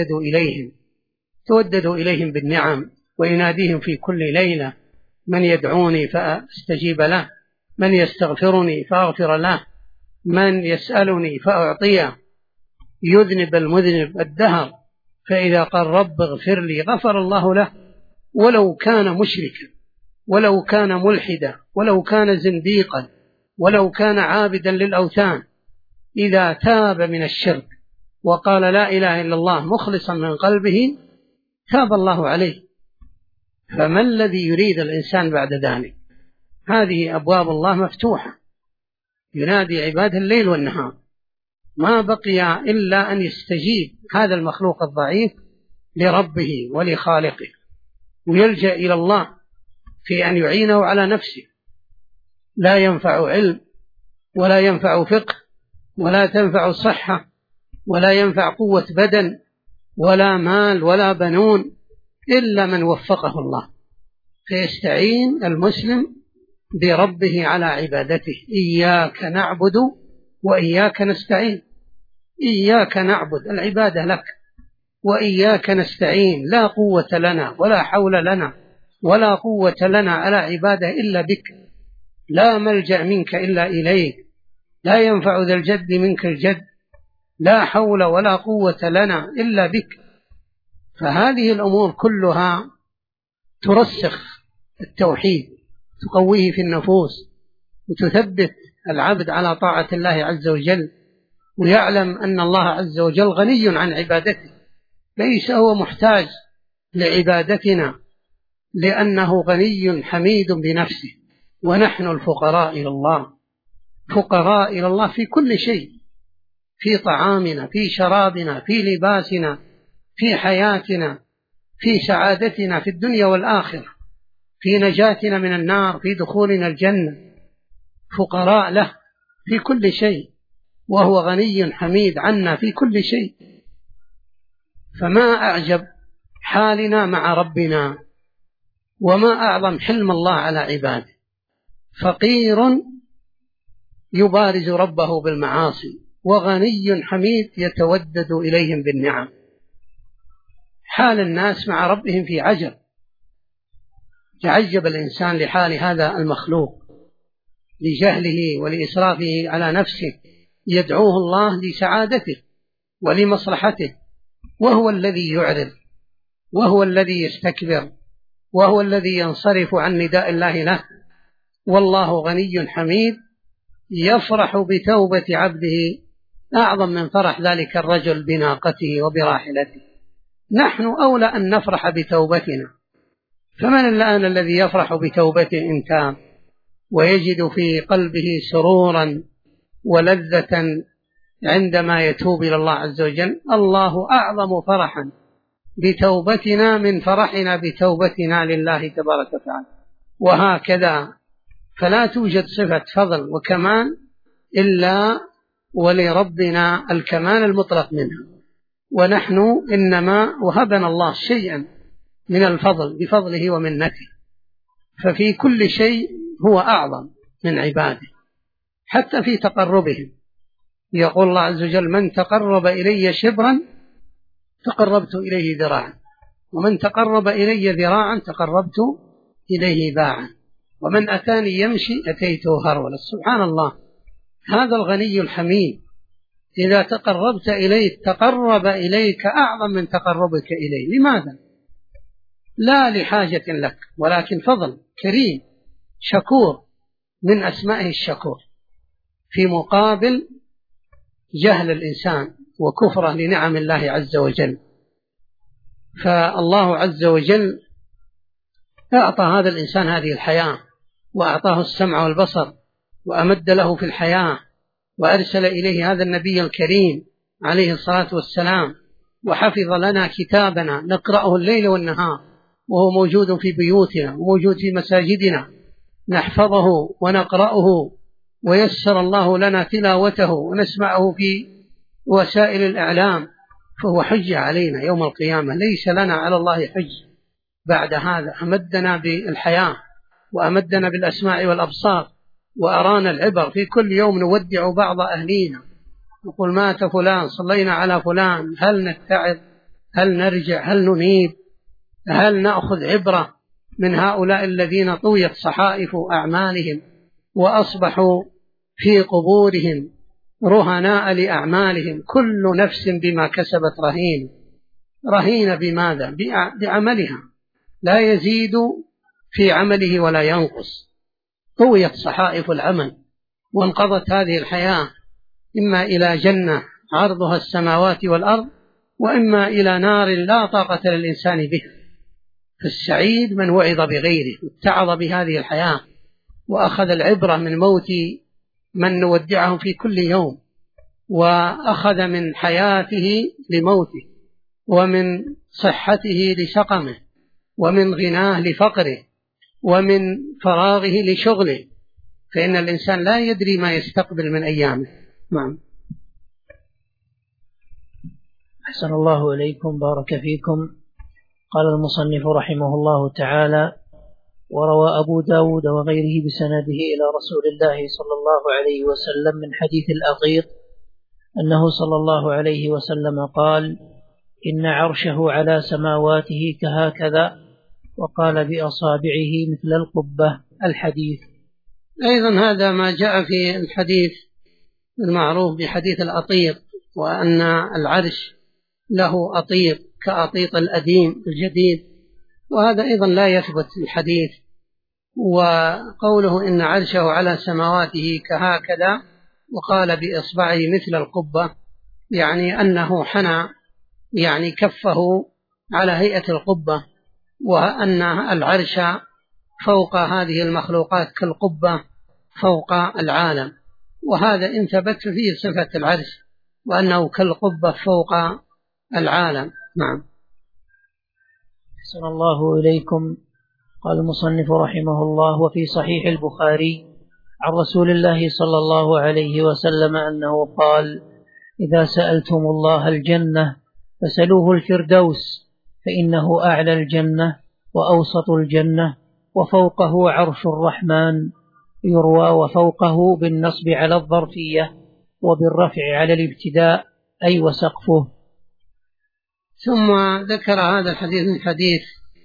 يتودد إليهم بالنعم، ويناديهم في كل ليلة: من يدعوني فأستجيب له، من يستغفرني فأغفر له، من يسألني فأعطيه، يذنب المذنب الدهر، فإذا قال رب اغفر لي غفر الله له، ولو كان مشركا، ولو كان ملحدا، ولو كان زنديقا، ولو كان عابدا للأوثان، إذا تاب من الشرك وقال لا إله إلا الله مخلصا من قلبه تاب الله عليه. فما الذي يريد الإنسان بعد ذلك؟ هذه أبواب الله مفتوحة، ينادي عباده الليل والنهار، ما بقي إلا أن يستجيب هذا المخلوق الضعيف لربه ولخالقه، ويلجأ إلى الله في أن يعينه على نفسه. لا ينفع علم، ولا ينفع فقه، ولا تنفع صحة، ولا ينفع قوة بدن، ولا مال، ولا بنون، إلا من وفقه الله. فيستعين المسلم بربه على عبادته. إياك نعبد وإياك نستعين. إياك نعبد العبادة لك، وإياك نستعين لا قوة لنا ولا حول لنا ولا قوة لنا على عبادة إلا بك، لا ملجأ منك إلا إليك، لا ينفع ذا الجد منك الجد، لا حول ولا قوة لنا إلا بك. فهذه الأمور كلها ترسخ التوحيد، تقويه في النفوس، وتثبت العبد على طاعة الله عز وجل، ويعلم أن الله عز وجل غني عن عبادته، ليس هو محتاج لعبادتنا، لأنه غني حميد بنفسه، ونحن الفقراء إلى الله، فقراء إلى الله في كل شيء، في طعامنا، في شرابنا، في لباسنا، في حياتنا، في سعادتنا في الدنيا والآخرة، في نجاتنا من النار، في دخولنا الجنة، فقراء له في كل شيء، وهو غني حميد عنا في كل شيء. فما أعجب حالنا مع ربنا، وما أعظم حلم الله على عباده. فقير يبارز ربه بالمعاصي، وغني حميد يتودد إليهم بالنعم. حال الناس مع ربهم في عجب. تعجب الإنسان لحال هذا المخلوق لجهله ولإسرافه على نفسه، يدعوه الله لسعادته ولمصلحته، وهو الذي يعرض، وهو الذي يستكبر، وهو الذي ينصرف عن نداء الله له. والله غني حميد يفرح بتوبة عبده أعظم من فرح ذلك الرجل بناقته وبراحلته. نحن أولى أن نفرح بتوبتنا، فمن الآن الذي يفرح بتوبته إن تاب ويجد في قلبه سرورا ولذة عندما يتوب إلى الله عز وجل؟ الله أعظم فرحا بتوبتنا من فرحنا بتوبتنا لله تبارك وتعالى. وهكذا، فلا توجد صفة فضل وكمال إلا ولربنا الكمال المطلق منها، ونحن إنما وهبنا الله شيئا من الفضل بفضله ومنته. ففي كل شيء هو أعظم من عباده، حتى في تقربهم. يقول الله عز وجل: من تقرب إلي شبرا تقربت إليه ذراعا، ومن تقرب إلي ذراعا تقربت إليه باعا، ومن أتاني يمشي أتيته هرولا. سبحان الله، هذا الغني الحميد إذا تقربت إليه تقرب إليك أعظم من تقربك إليه. لماذا؟ لا لحاجة لك، ولكن فضل كريم شكور، من أسمائه الشكور، في مقابل جهل الإنسان وكفره لنعم الله عز وجل. فالله عز وجل أعطى هذا الإنسان هذه الحياة، وأعطاه السمع والبصر، وأمد له في الحياة، وأرسل إليه هذا النبي الكريم عليه الصلاة والسلام، وحفظ لنا كتابنا نقرأه الليل والنهار، وهو موجود في بيوتنا وموجود في مساجدنا، نحفظه ونقرأه ويسر الله لنا تلاوته ونسمعه في وسائل الإعلام، فهو حجة علينا يوم القيامة. ليس لنا على الله حج بعد هذا. أمدنا بالحياة وأمدنا بالأسماع والأبصار وأرانا العبر. في كل يوم نودع بعض أهلينا، نقول مات فلان، صلينا على فلان، هل نتعظ؟ هل نرجع؟ هل ننيب؟ هل نأخذ عبرة من هؤلاء الذين طويت صحائف أعمالهم وأصبحوا في قبورهم رهناء لأعمالهم؟ كل نفس بما كسبت رهين. رهين بماذا؟ بعملها، لا يزيد في عمله ولا ينقص. طويت صحائف العمل وانقضت هذه الحياة، إما إلى جنة عرضها السماوات والأرض، وإما إلى نار لا طاقة للإنسان بها. فالسعيد من وعظ بغيره، اتعظ بهذه الحياة وأخذ العبرة من موت من نودعهم في كل يوم، وأخذ من حياته لموته، ومن صحته لسقمه، ومن غناه لفقره، ومن فراغه لشغله. فإن الإنسان لا يدري ما يستقبل من أيامه. نعم. أحسن الله إليكم، بارك فيكم. قال المصنف رحمه الله تعالى: وروى أبو داود وغيره بسنده إلى رسول الله صلى الله عليه وسلم من حديث الأغيط أنه صلى الله عليه وسلم قال: إن عرشه على سماواته كهكذا، وقال بأصابعه مثل القبة. الحديث. أيضا هذا ما جاء في الحديث المعروف بحديث الأطيط، وأن العرش له أطيط كأطيط الأديم الجديد، وهذا أيضا لا يثبت في الحديث. وقوله إن عرشه على سماواته كهكذا وقال بإصبعه مثل القبة، يعني أنه حنى يعني كفه على هيئة القبة، وأن العرش فوق هذه المخلوقات كالقبة فوق العالم. وهذا إن ثبت فيه صفة العرش وأنه كالقبة فوق العالم. نعم. أحسن الله إليكم. قال المصنف رحمه الله: وفي صحيح البخاري عن رسول الله صلى الله عليه وسلم أنه قال: إذا سألتم الله الجنة فسلوه الفردوس، فإنه أعلى الجنة وأوسط الجنة وفوقه عرش الرحمن. يروى وفوقه بالنصب على الظرفية وبالرفع على الابتداء، أي وسقفه. ثم ذكر هذا الحديث من حديث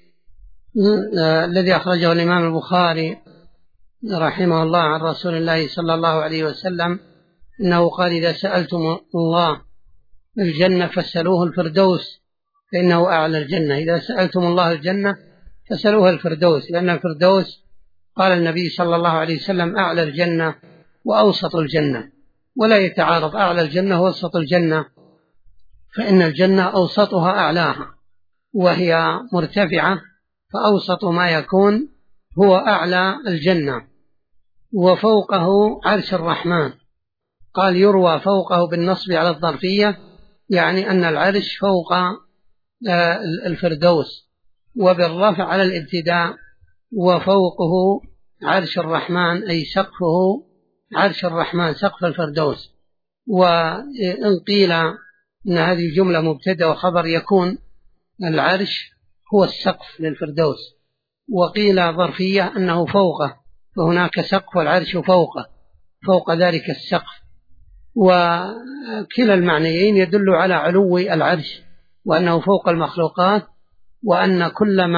الذي أخرجه الإمام البخاري رحمه الله عن رسول الله صلى الله عليه وسلم إنه قال: إذا سألتم الله الجنة فسألوه الفردوس، فإنه أعلى الجنة. إذا سألتم الله الجنة فسألوه الفردوس، لأن الفردوس قال النبي صلى الله عليه وسلم أعلى الجنة وأوسط الجنة، ولا يتعارض أعلى الجنة وأوسط الجنة، فإن الجنة أوسطها أعلاها، وهي مرتفعة، فأوسط ما يكون هو أعلى الجنة، وفوقه عرش الرحمن. قال يروى فوقه بالنصب على الظرفية، يعني أن العرش فوق الفردوس، وبالرفع على الابتداء وفوقه عرش الرحمن، أي سقفه عرش الرحمن سقف الفردوس. وإن قيل إن هذه جملة مبتدأ وخبر يكون العرش هو السقف للفردوس، وقيل ظرفية أنه فوقه، فهناك سقف والعرش فوقه فوق ذلك السقف. وكلا المعنيين يدل على علو العرش وأنه فوق المخلوقات، وأن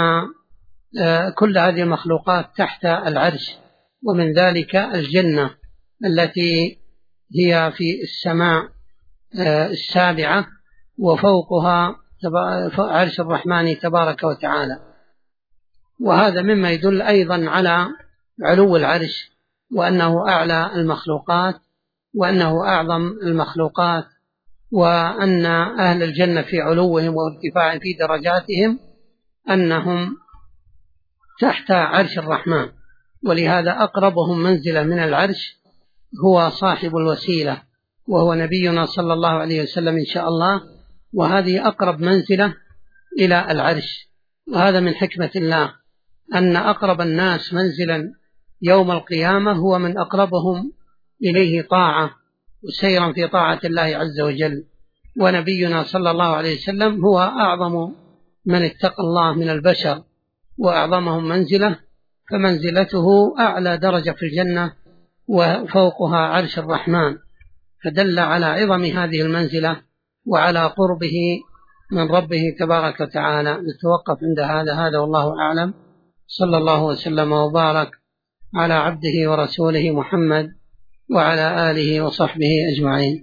كل هذه المخلوقات تحت العرش، ومن ذلك الجنة التي هي في السماء السابعة، وفوقها عرش الرحمن تبارك وتعالى. وهذا مما يدل أيضا على علو العرش، وأنه أعلى المخلوقات، وأنه أعظم المخلوقات، وأن أهل الجنة في علوهم وارتفاع في درجاتهم أنهم تحت عرش الرحمن. ولهذا أقربهم منزلة من العرش هو صاحب الوسيلة، وهو نبينا صلى الله عليه وسلم إن شاء الله، وهذه أقرب منزلة إلى العرش. وهذا من حكمة الله أن أقرب الناس منزلا يوم القيامة هو من أقربهم إليه طاعة وسيرا في طاعة الله عز وجل. ونبينا صلى الله عليه وسلم هو أعظم من اتقى الله من البشر وأعظمهم منزلة، فمنزلته أعلى درجة في الجنة وفوقها عرش الرحمن، فدل على عظم هذه المنزلة وعلى قربه من ربه تبارك وتعالى. نتوقف عند هذا والله أعلم. صلى الله وسلم وبارك على عبده ورسوله محمد وعلى آله وصحبه أجمعين.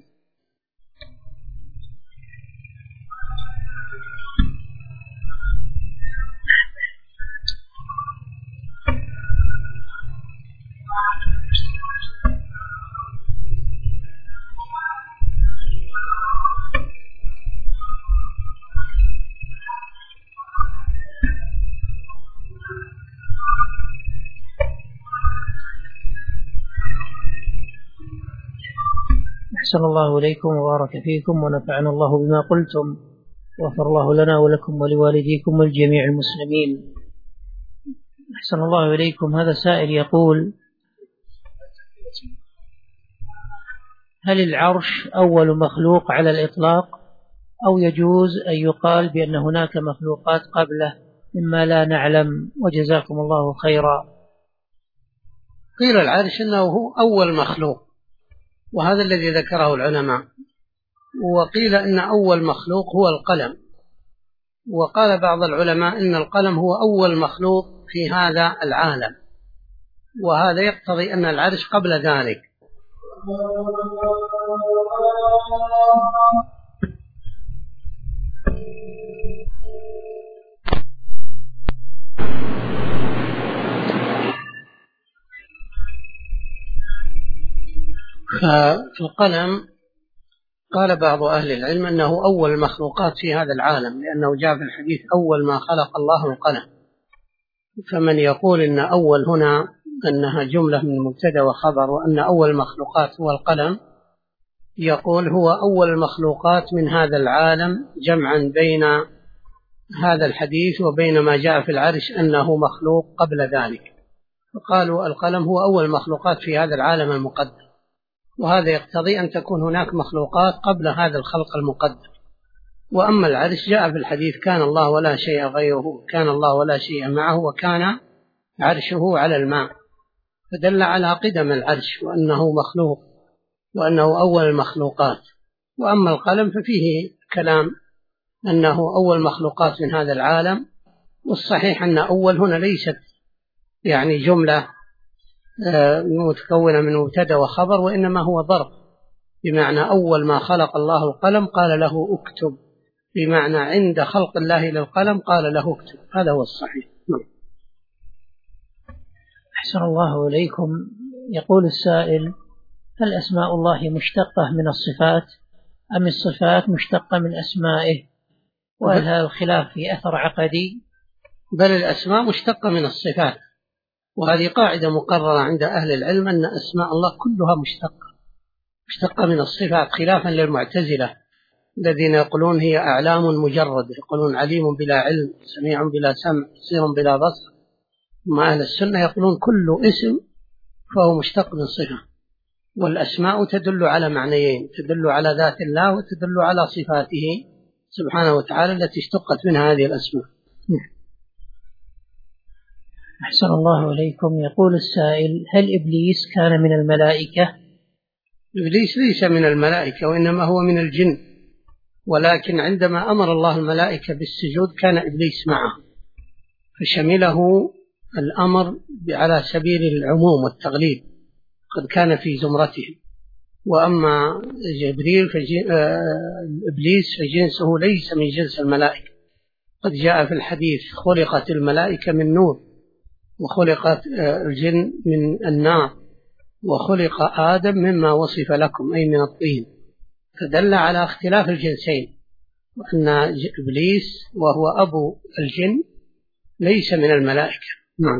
أحسن الله إليكم وبارك فيكم ونفعنا الله بما قلتم، وغفر الله لنا ولكم ولوالديكم ولجميع المسلمين. أحسن الله إليكم. هذا سائل يقول: هل العرش أول مخلوق على الإطلاق، أو يجوز أن يقال بأن هناك مخلوقات قبله مما لا نعلم؟ وجزاكم الله خيرا. قيل العرش أنه هو أول مخلوق، وهذا الذي ذكره العلماء. وقيل أن أول مخلوق هو القلم، وقال بعض العلماء أن القلم هو أول مخلوق في هذا العالم، وهذا يقتضي أن العرش قبل ذلك. فالقلم قال بعض أهل العلم أنه أول المخلوقات في هذا العالم، لأنه جاء في الحديث: أول ما خلق الله القلم. فمن يقول إن أول هنا أنها جملة من مبتدأ وخبر، وأن أول المخلوقات هو القلم، يقول هو أول المخلوقات من هذا العالم، جمعا بين هذا الحديث وبين ما جاء في العرش أنه مخلوق قبل ذلك. فقالوا القلم هو أول المخلوقات في هذا العالم المقدر، وهذا يقتضي أن تكون هناك مخلوقات قبل هذا الخلق المقدر. وأما العرش جاء في الحديث: كان الله ولا شيء غيره، كان الله ولا شيء معه، وكان عرشه على الماء، فدل على قدم العرش وأنه مخلوق وأنه أول المخلوقات. وأما القلم ففيه كلام أنه أول مخلوقات من هذا العالم، والصحيح أن أول هنا ليست يعني جملة متكونة من مبتدأ وخبر، وإنما هو ظرف، بمعنى أول ما خلق الله القلم قال له اكتب، بمعنى عند خلق الله للقلم قال له اكتب. هذا هو الصحيح. أحسن الله إليكم. يقول السائل: هل أسماء الله مشتقة من الصفات، أم الصفات مشتقة من أسمائه؟ وهل هذا الخلاف في أثر عقدي؟ بل الأسماء مشتقة من الصفات، وهذه قاعدة مقررة عند أهل العلم أن أسماء الله كلها مشتقة من الصفات، خلافا للمعتزلة الذين يقولون هي أعلام مجرد، يقولون عليم بلا علم، سميع بلا سمع، بصير بلا بصر. أما أهل السنة يقولون كل اسم فهو مشتق من صفة، والأسماء تدل على معنيين: تدل على ذات الله وتدل على صفاته سبحانه وتعالى التي اشتقت منها هذه الأسماء. أحسن الله إليكم. يقول السائل: هل إبليس كان من الملائكة؟ إبليس ليس من الملائكة، وإنما هو من الجن، ولكن عندما أمر الله الملائكة بالسجود كان إبليس معه، فشمله الأمر على سبيل العموم والتغليب، قد كان في زمرته. وأما إبليس فجنسه ليس من جنس الملائكة، قد جاء في الحديث: خلقت الملائكة من نور، وخلقت الجن من النار، وخلق آدم مما وصف لكم، أي من الطين، فدل على اختلاف الجنسين، وأن إبليس وهو أبو الجن ليس من الملائكة. نعم.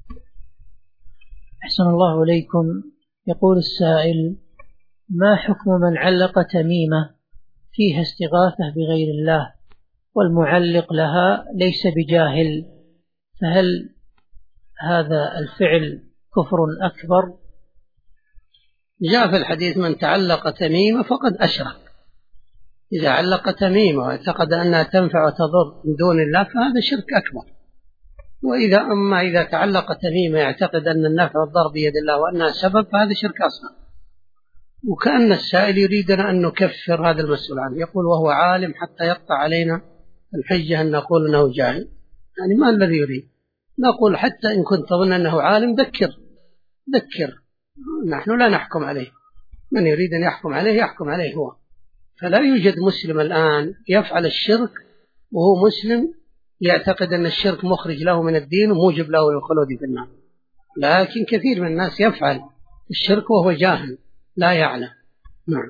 أحسن الله إليكم. يقول السائل: ما حكم من علق تميمة فيها استغاثة بغير الله والمعلق لها ليس بجاهل، فهل هذا الفعل كفر أكبر؟ جاء في الحديث من تعلق تميمة فقد أشرك. إذا علق تميمة واعتقد أنها تنفع وتضر من دون الله فهذا شرك أكبر. أما إذا تعلق تميمة يعتقد أن النفع والضر بيد الله وأنها سبب فهذا شرك أصغر. وكأن السائل يريدنا أن نكفر هذا المسؤول عنه، يقول وهو عالم حتى يقطع علينا الحجة أن نقول أنه جاهل. يعني ما الذي يريد؟ نقول حتى إن كنت تظن أنه عالم ذكر، نحن لا نحكم عليه، من يريد أن يحكم عليه يحكم عليه هو. فلا يوجد مسلم الآن يفعل الشرك وهو مسلم يعتقد أن الشرك مخرج له من الدين وموجب له للخلود في النار، لكن كثير من الناس يفعل الشرك وهو جاهل لا يعلم. نعم.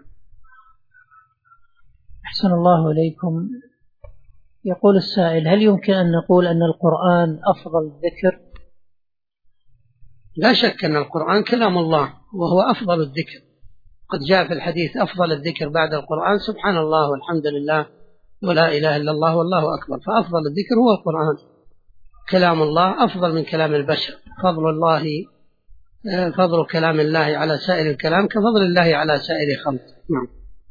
أحسن الله إليكم. يقول السائل: هل يمكن أن نقول أن القرآن أفضل الذكر؟ لا شك أن القرآن كلام الله وهو أفضل الذكر. قد جاء في الحديث أفضل الذكر بعد القرآن سبحان الله والحمد لله ولا إله إلا الله والله أكبر. فأفضل الذكر هو القرآن، كلام الله أفضل من كلام البشر. فضل كلام الله على سائر الكلام كفضل الله على سائر خلقه. نعم.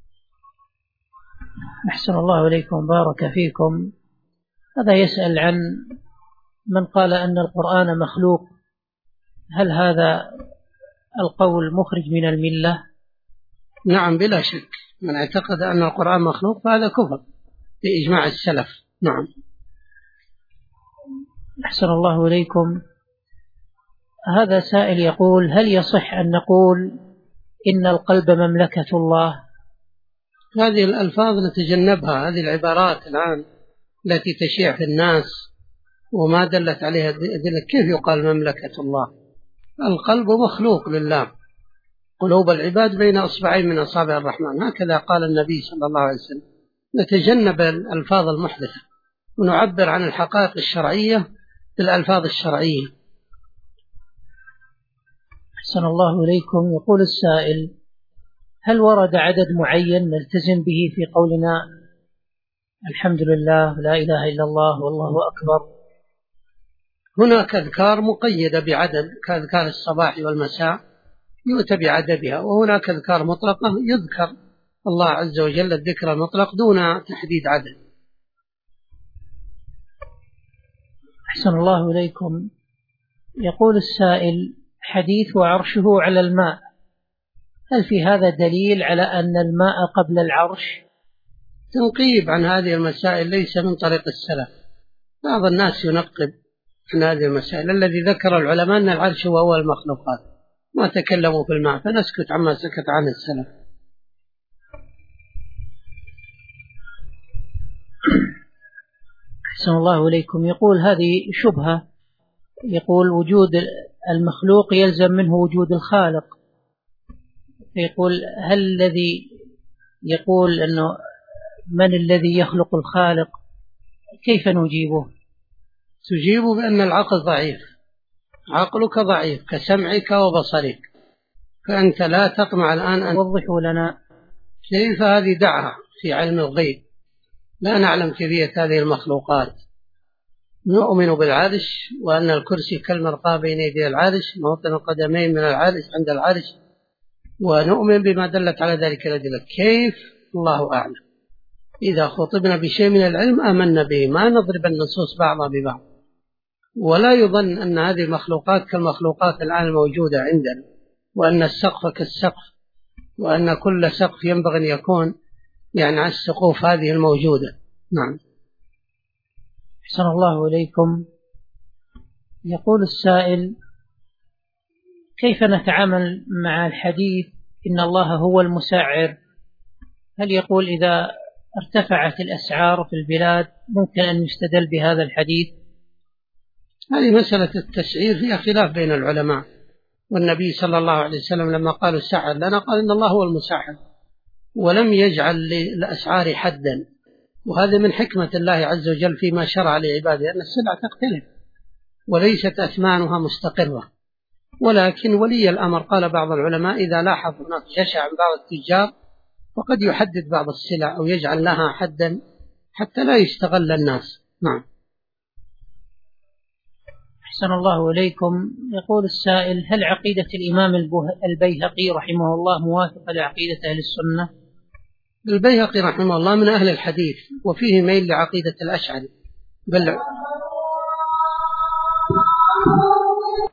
أحسن الله إليكم، بارك فيكم. هذا يسأل عن من قال أن القرآن مخلوق، هل هذا القول مخرج من الملة؟ نعم بلا شك، من اعتقد أن القرآن مخلوق فهذا كفر بإجماع السلف. نعم. أحسن الله إليكم. هذا سائل يقول: هل يصح أن نقول إن القلب مملكة الله؟ هذه الألفاظ نتجنبها، هذه العبارات الآن التي تشيع في الناس وما دلت عليها أدلة. كيف يقال مملكة الله؟ القلب مخلوق لله، قلوب العباد بين أصبعين من أصابع الرحمن، هكذا قال النبي صلى الله عليه وسلم. نتجنب الألفاظ المحدثة ونعبر عن الحقائق الشرعية بالألفاظ الشرعية. أحسن الله إليكم. يقول السائل: هل ورد عدد معين نلتزم به في قولنا الحمد لله لا إله إلا الله والله أكبر؟ هناك أذكار مقيدة بعدد كأذكار الصباح والمساء يؤتى بعددها، وهناك أذكار مطلقة يذكر الله عز وجل الذكر المطلق دون تحديد عدد. أحسن الله إليكم. يقول السائل: حديث وعرشه على الماء، هل في هذا دليل على أن الماء قبل العرش؟ تنقيب عن هذه المسائل ليس من طريق السلف. بعض الناس ينقب عن هذه المسائل. الذي ذكر العلماء أن العرش هو أول المخلوقات، ما تكلموا في الماء، فنسكت عما سكت عن السلف. أحسن الله إليكم. يقول هذه شبهة، يقول وجود المخلوق يلزم منه وجود الخالق، فيقول هل الذي يقول أنه من الذي يخلق الخالق كيف نجيبه؟ تجيب بأن العقل ضعيف، عقلك ضعيف كسمعك وبصرك، فأنت لا تطمع الآن أن وضحوا لنا كيف هذه دعها في علم الغيب. لا نعلم كيفية هذه المخلوقات. نؤمن بالعرش وأن الكرسي كالمرقاة بين يدي العرش، موطن القدمين من العرش عند العرش، ونؤمن بما دلت على ذلك الأدلة. كيف؟ الله أعلم. إذا خطبنا بشيء من العلم آمنا به، ما نضرب النصوص بعضها ببعض. ولا يظن أن هذه المخلوقات كالمخلوقات الآن الموجودة عندنا، وأن السقف كالسقف، وأن كل سقف ينبغي أن يكون يعني على السقوف هذه الموجودة. نعم. أحسن الله إليكم. يقول السائل: كيف نتعامل مع الحديث إن الله هو المسعر؟ هل يقول إذا ارتفعت الأسعار في البلاد ممكن أن يستدل بهذا الحديث؟ هذه مسألة التسعير فيها خلاف بين العلماء، والنبي صلى الله عليه وسلم لما قالوا السعر لنا قال إن الله هو المسعر، ولم يجعل للأسعار حدا. وهذا من حكمة الله عز وجل فيما شرع لعباده، أن السلع تختلف وليست أثمانها مستقرة. ولكن ولي الأمر قال بعض العلماء إذا لاحظ هناك جشع من بعض التجار فقد يحدد بعض السلع أو يجعل لها حدا حتى لا يستغل الناس. نعم. أحسن الله إليكم. يقول السائل: هل عقيدة الإمام البيهقي رحمه الله موافقة لعقيدة أهل السنة؟ البيهقي رحمه الله من أهل الحديث، وفيه ميل لعقيدة الأشعري، بل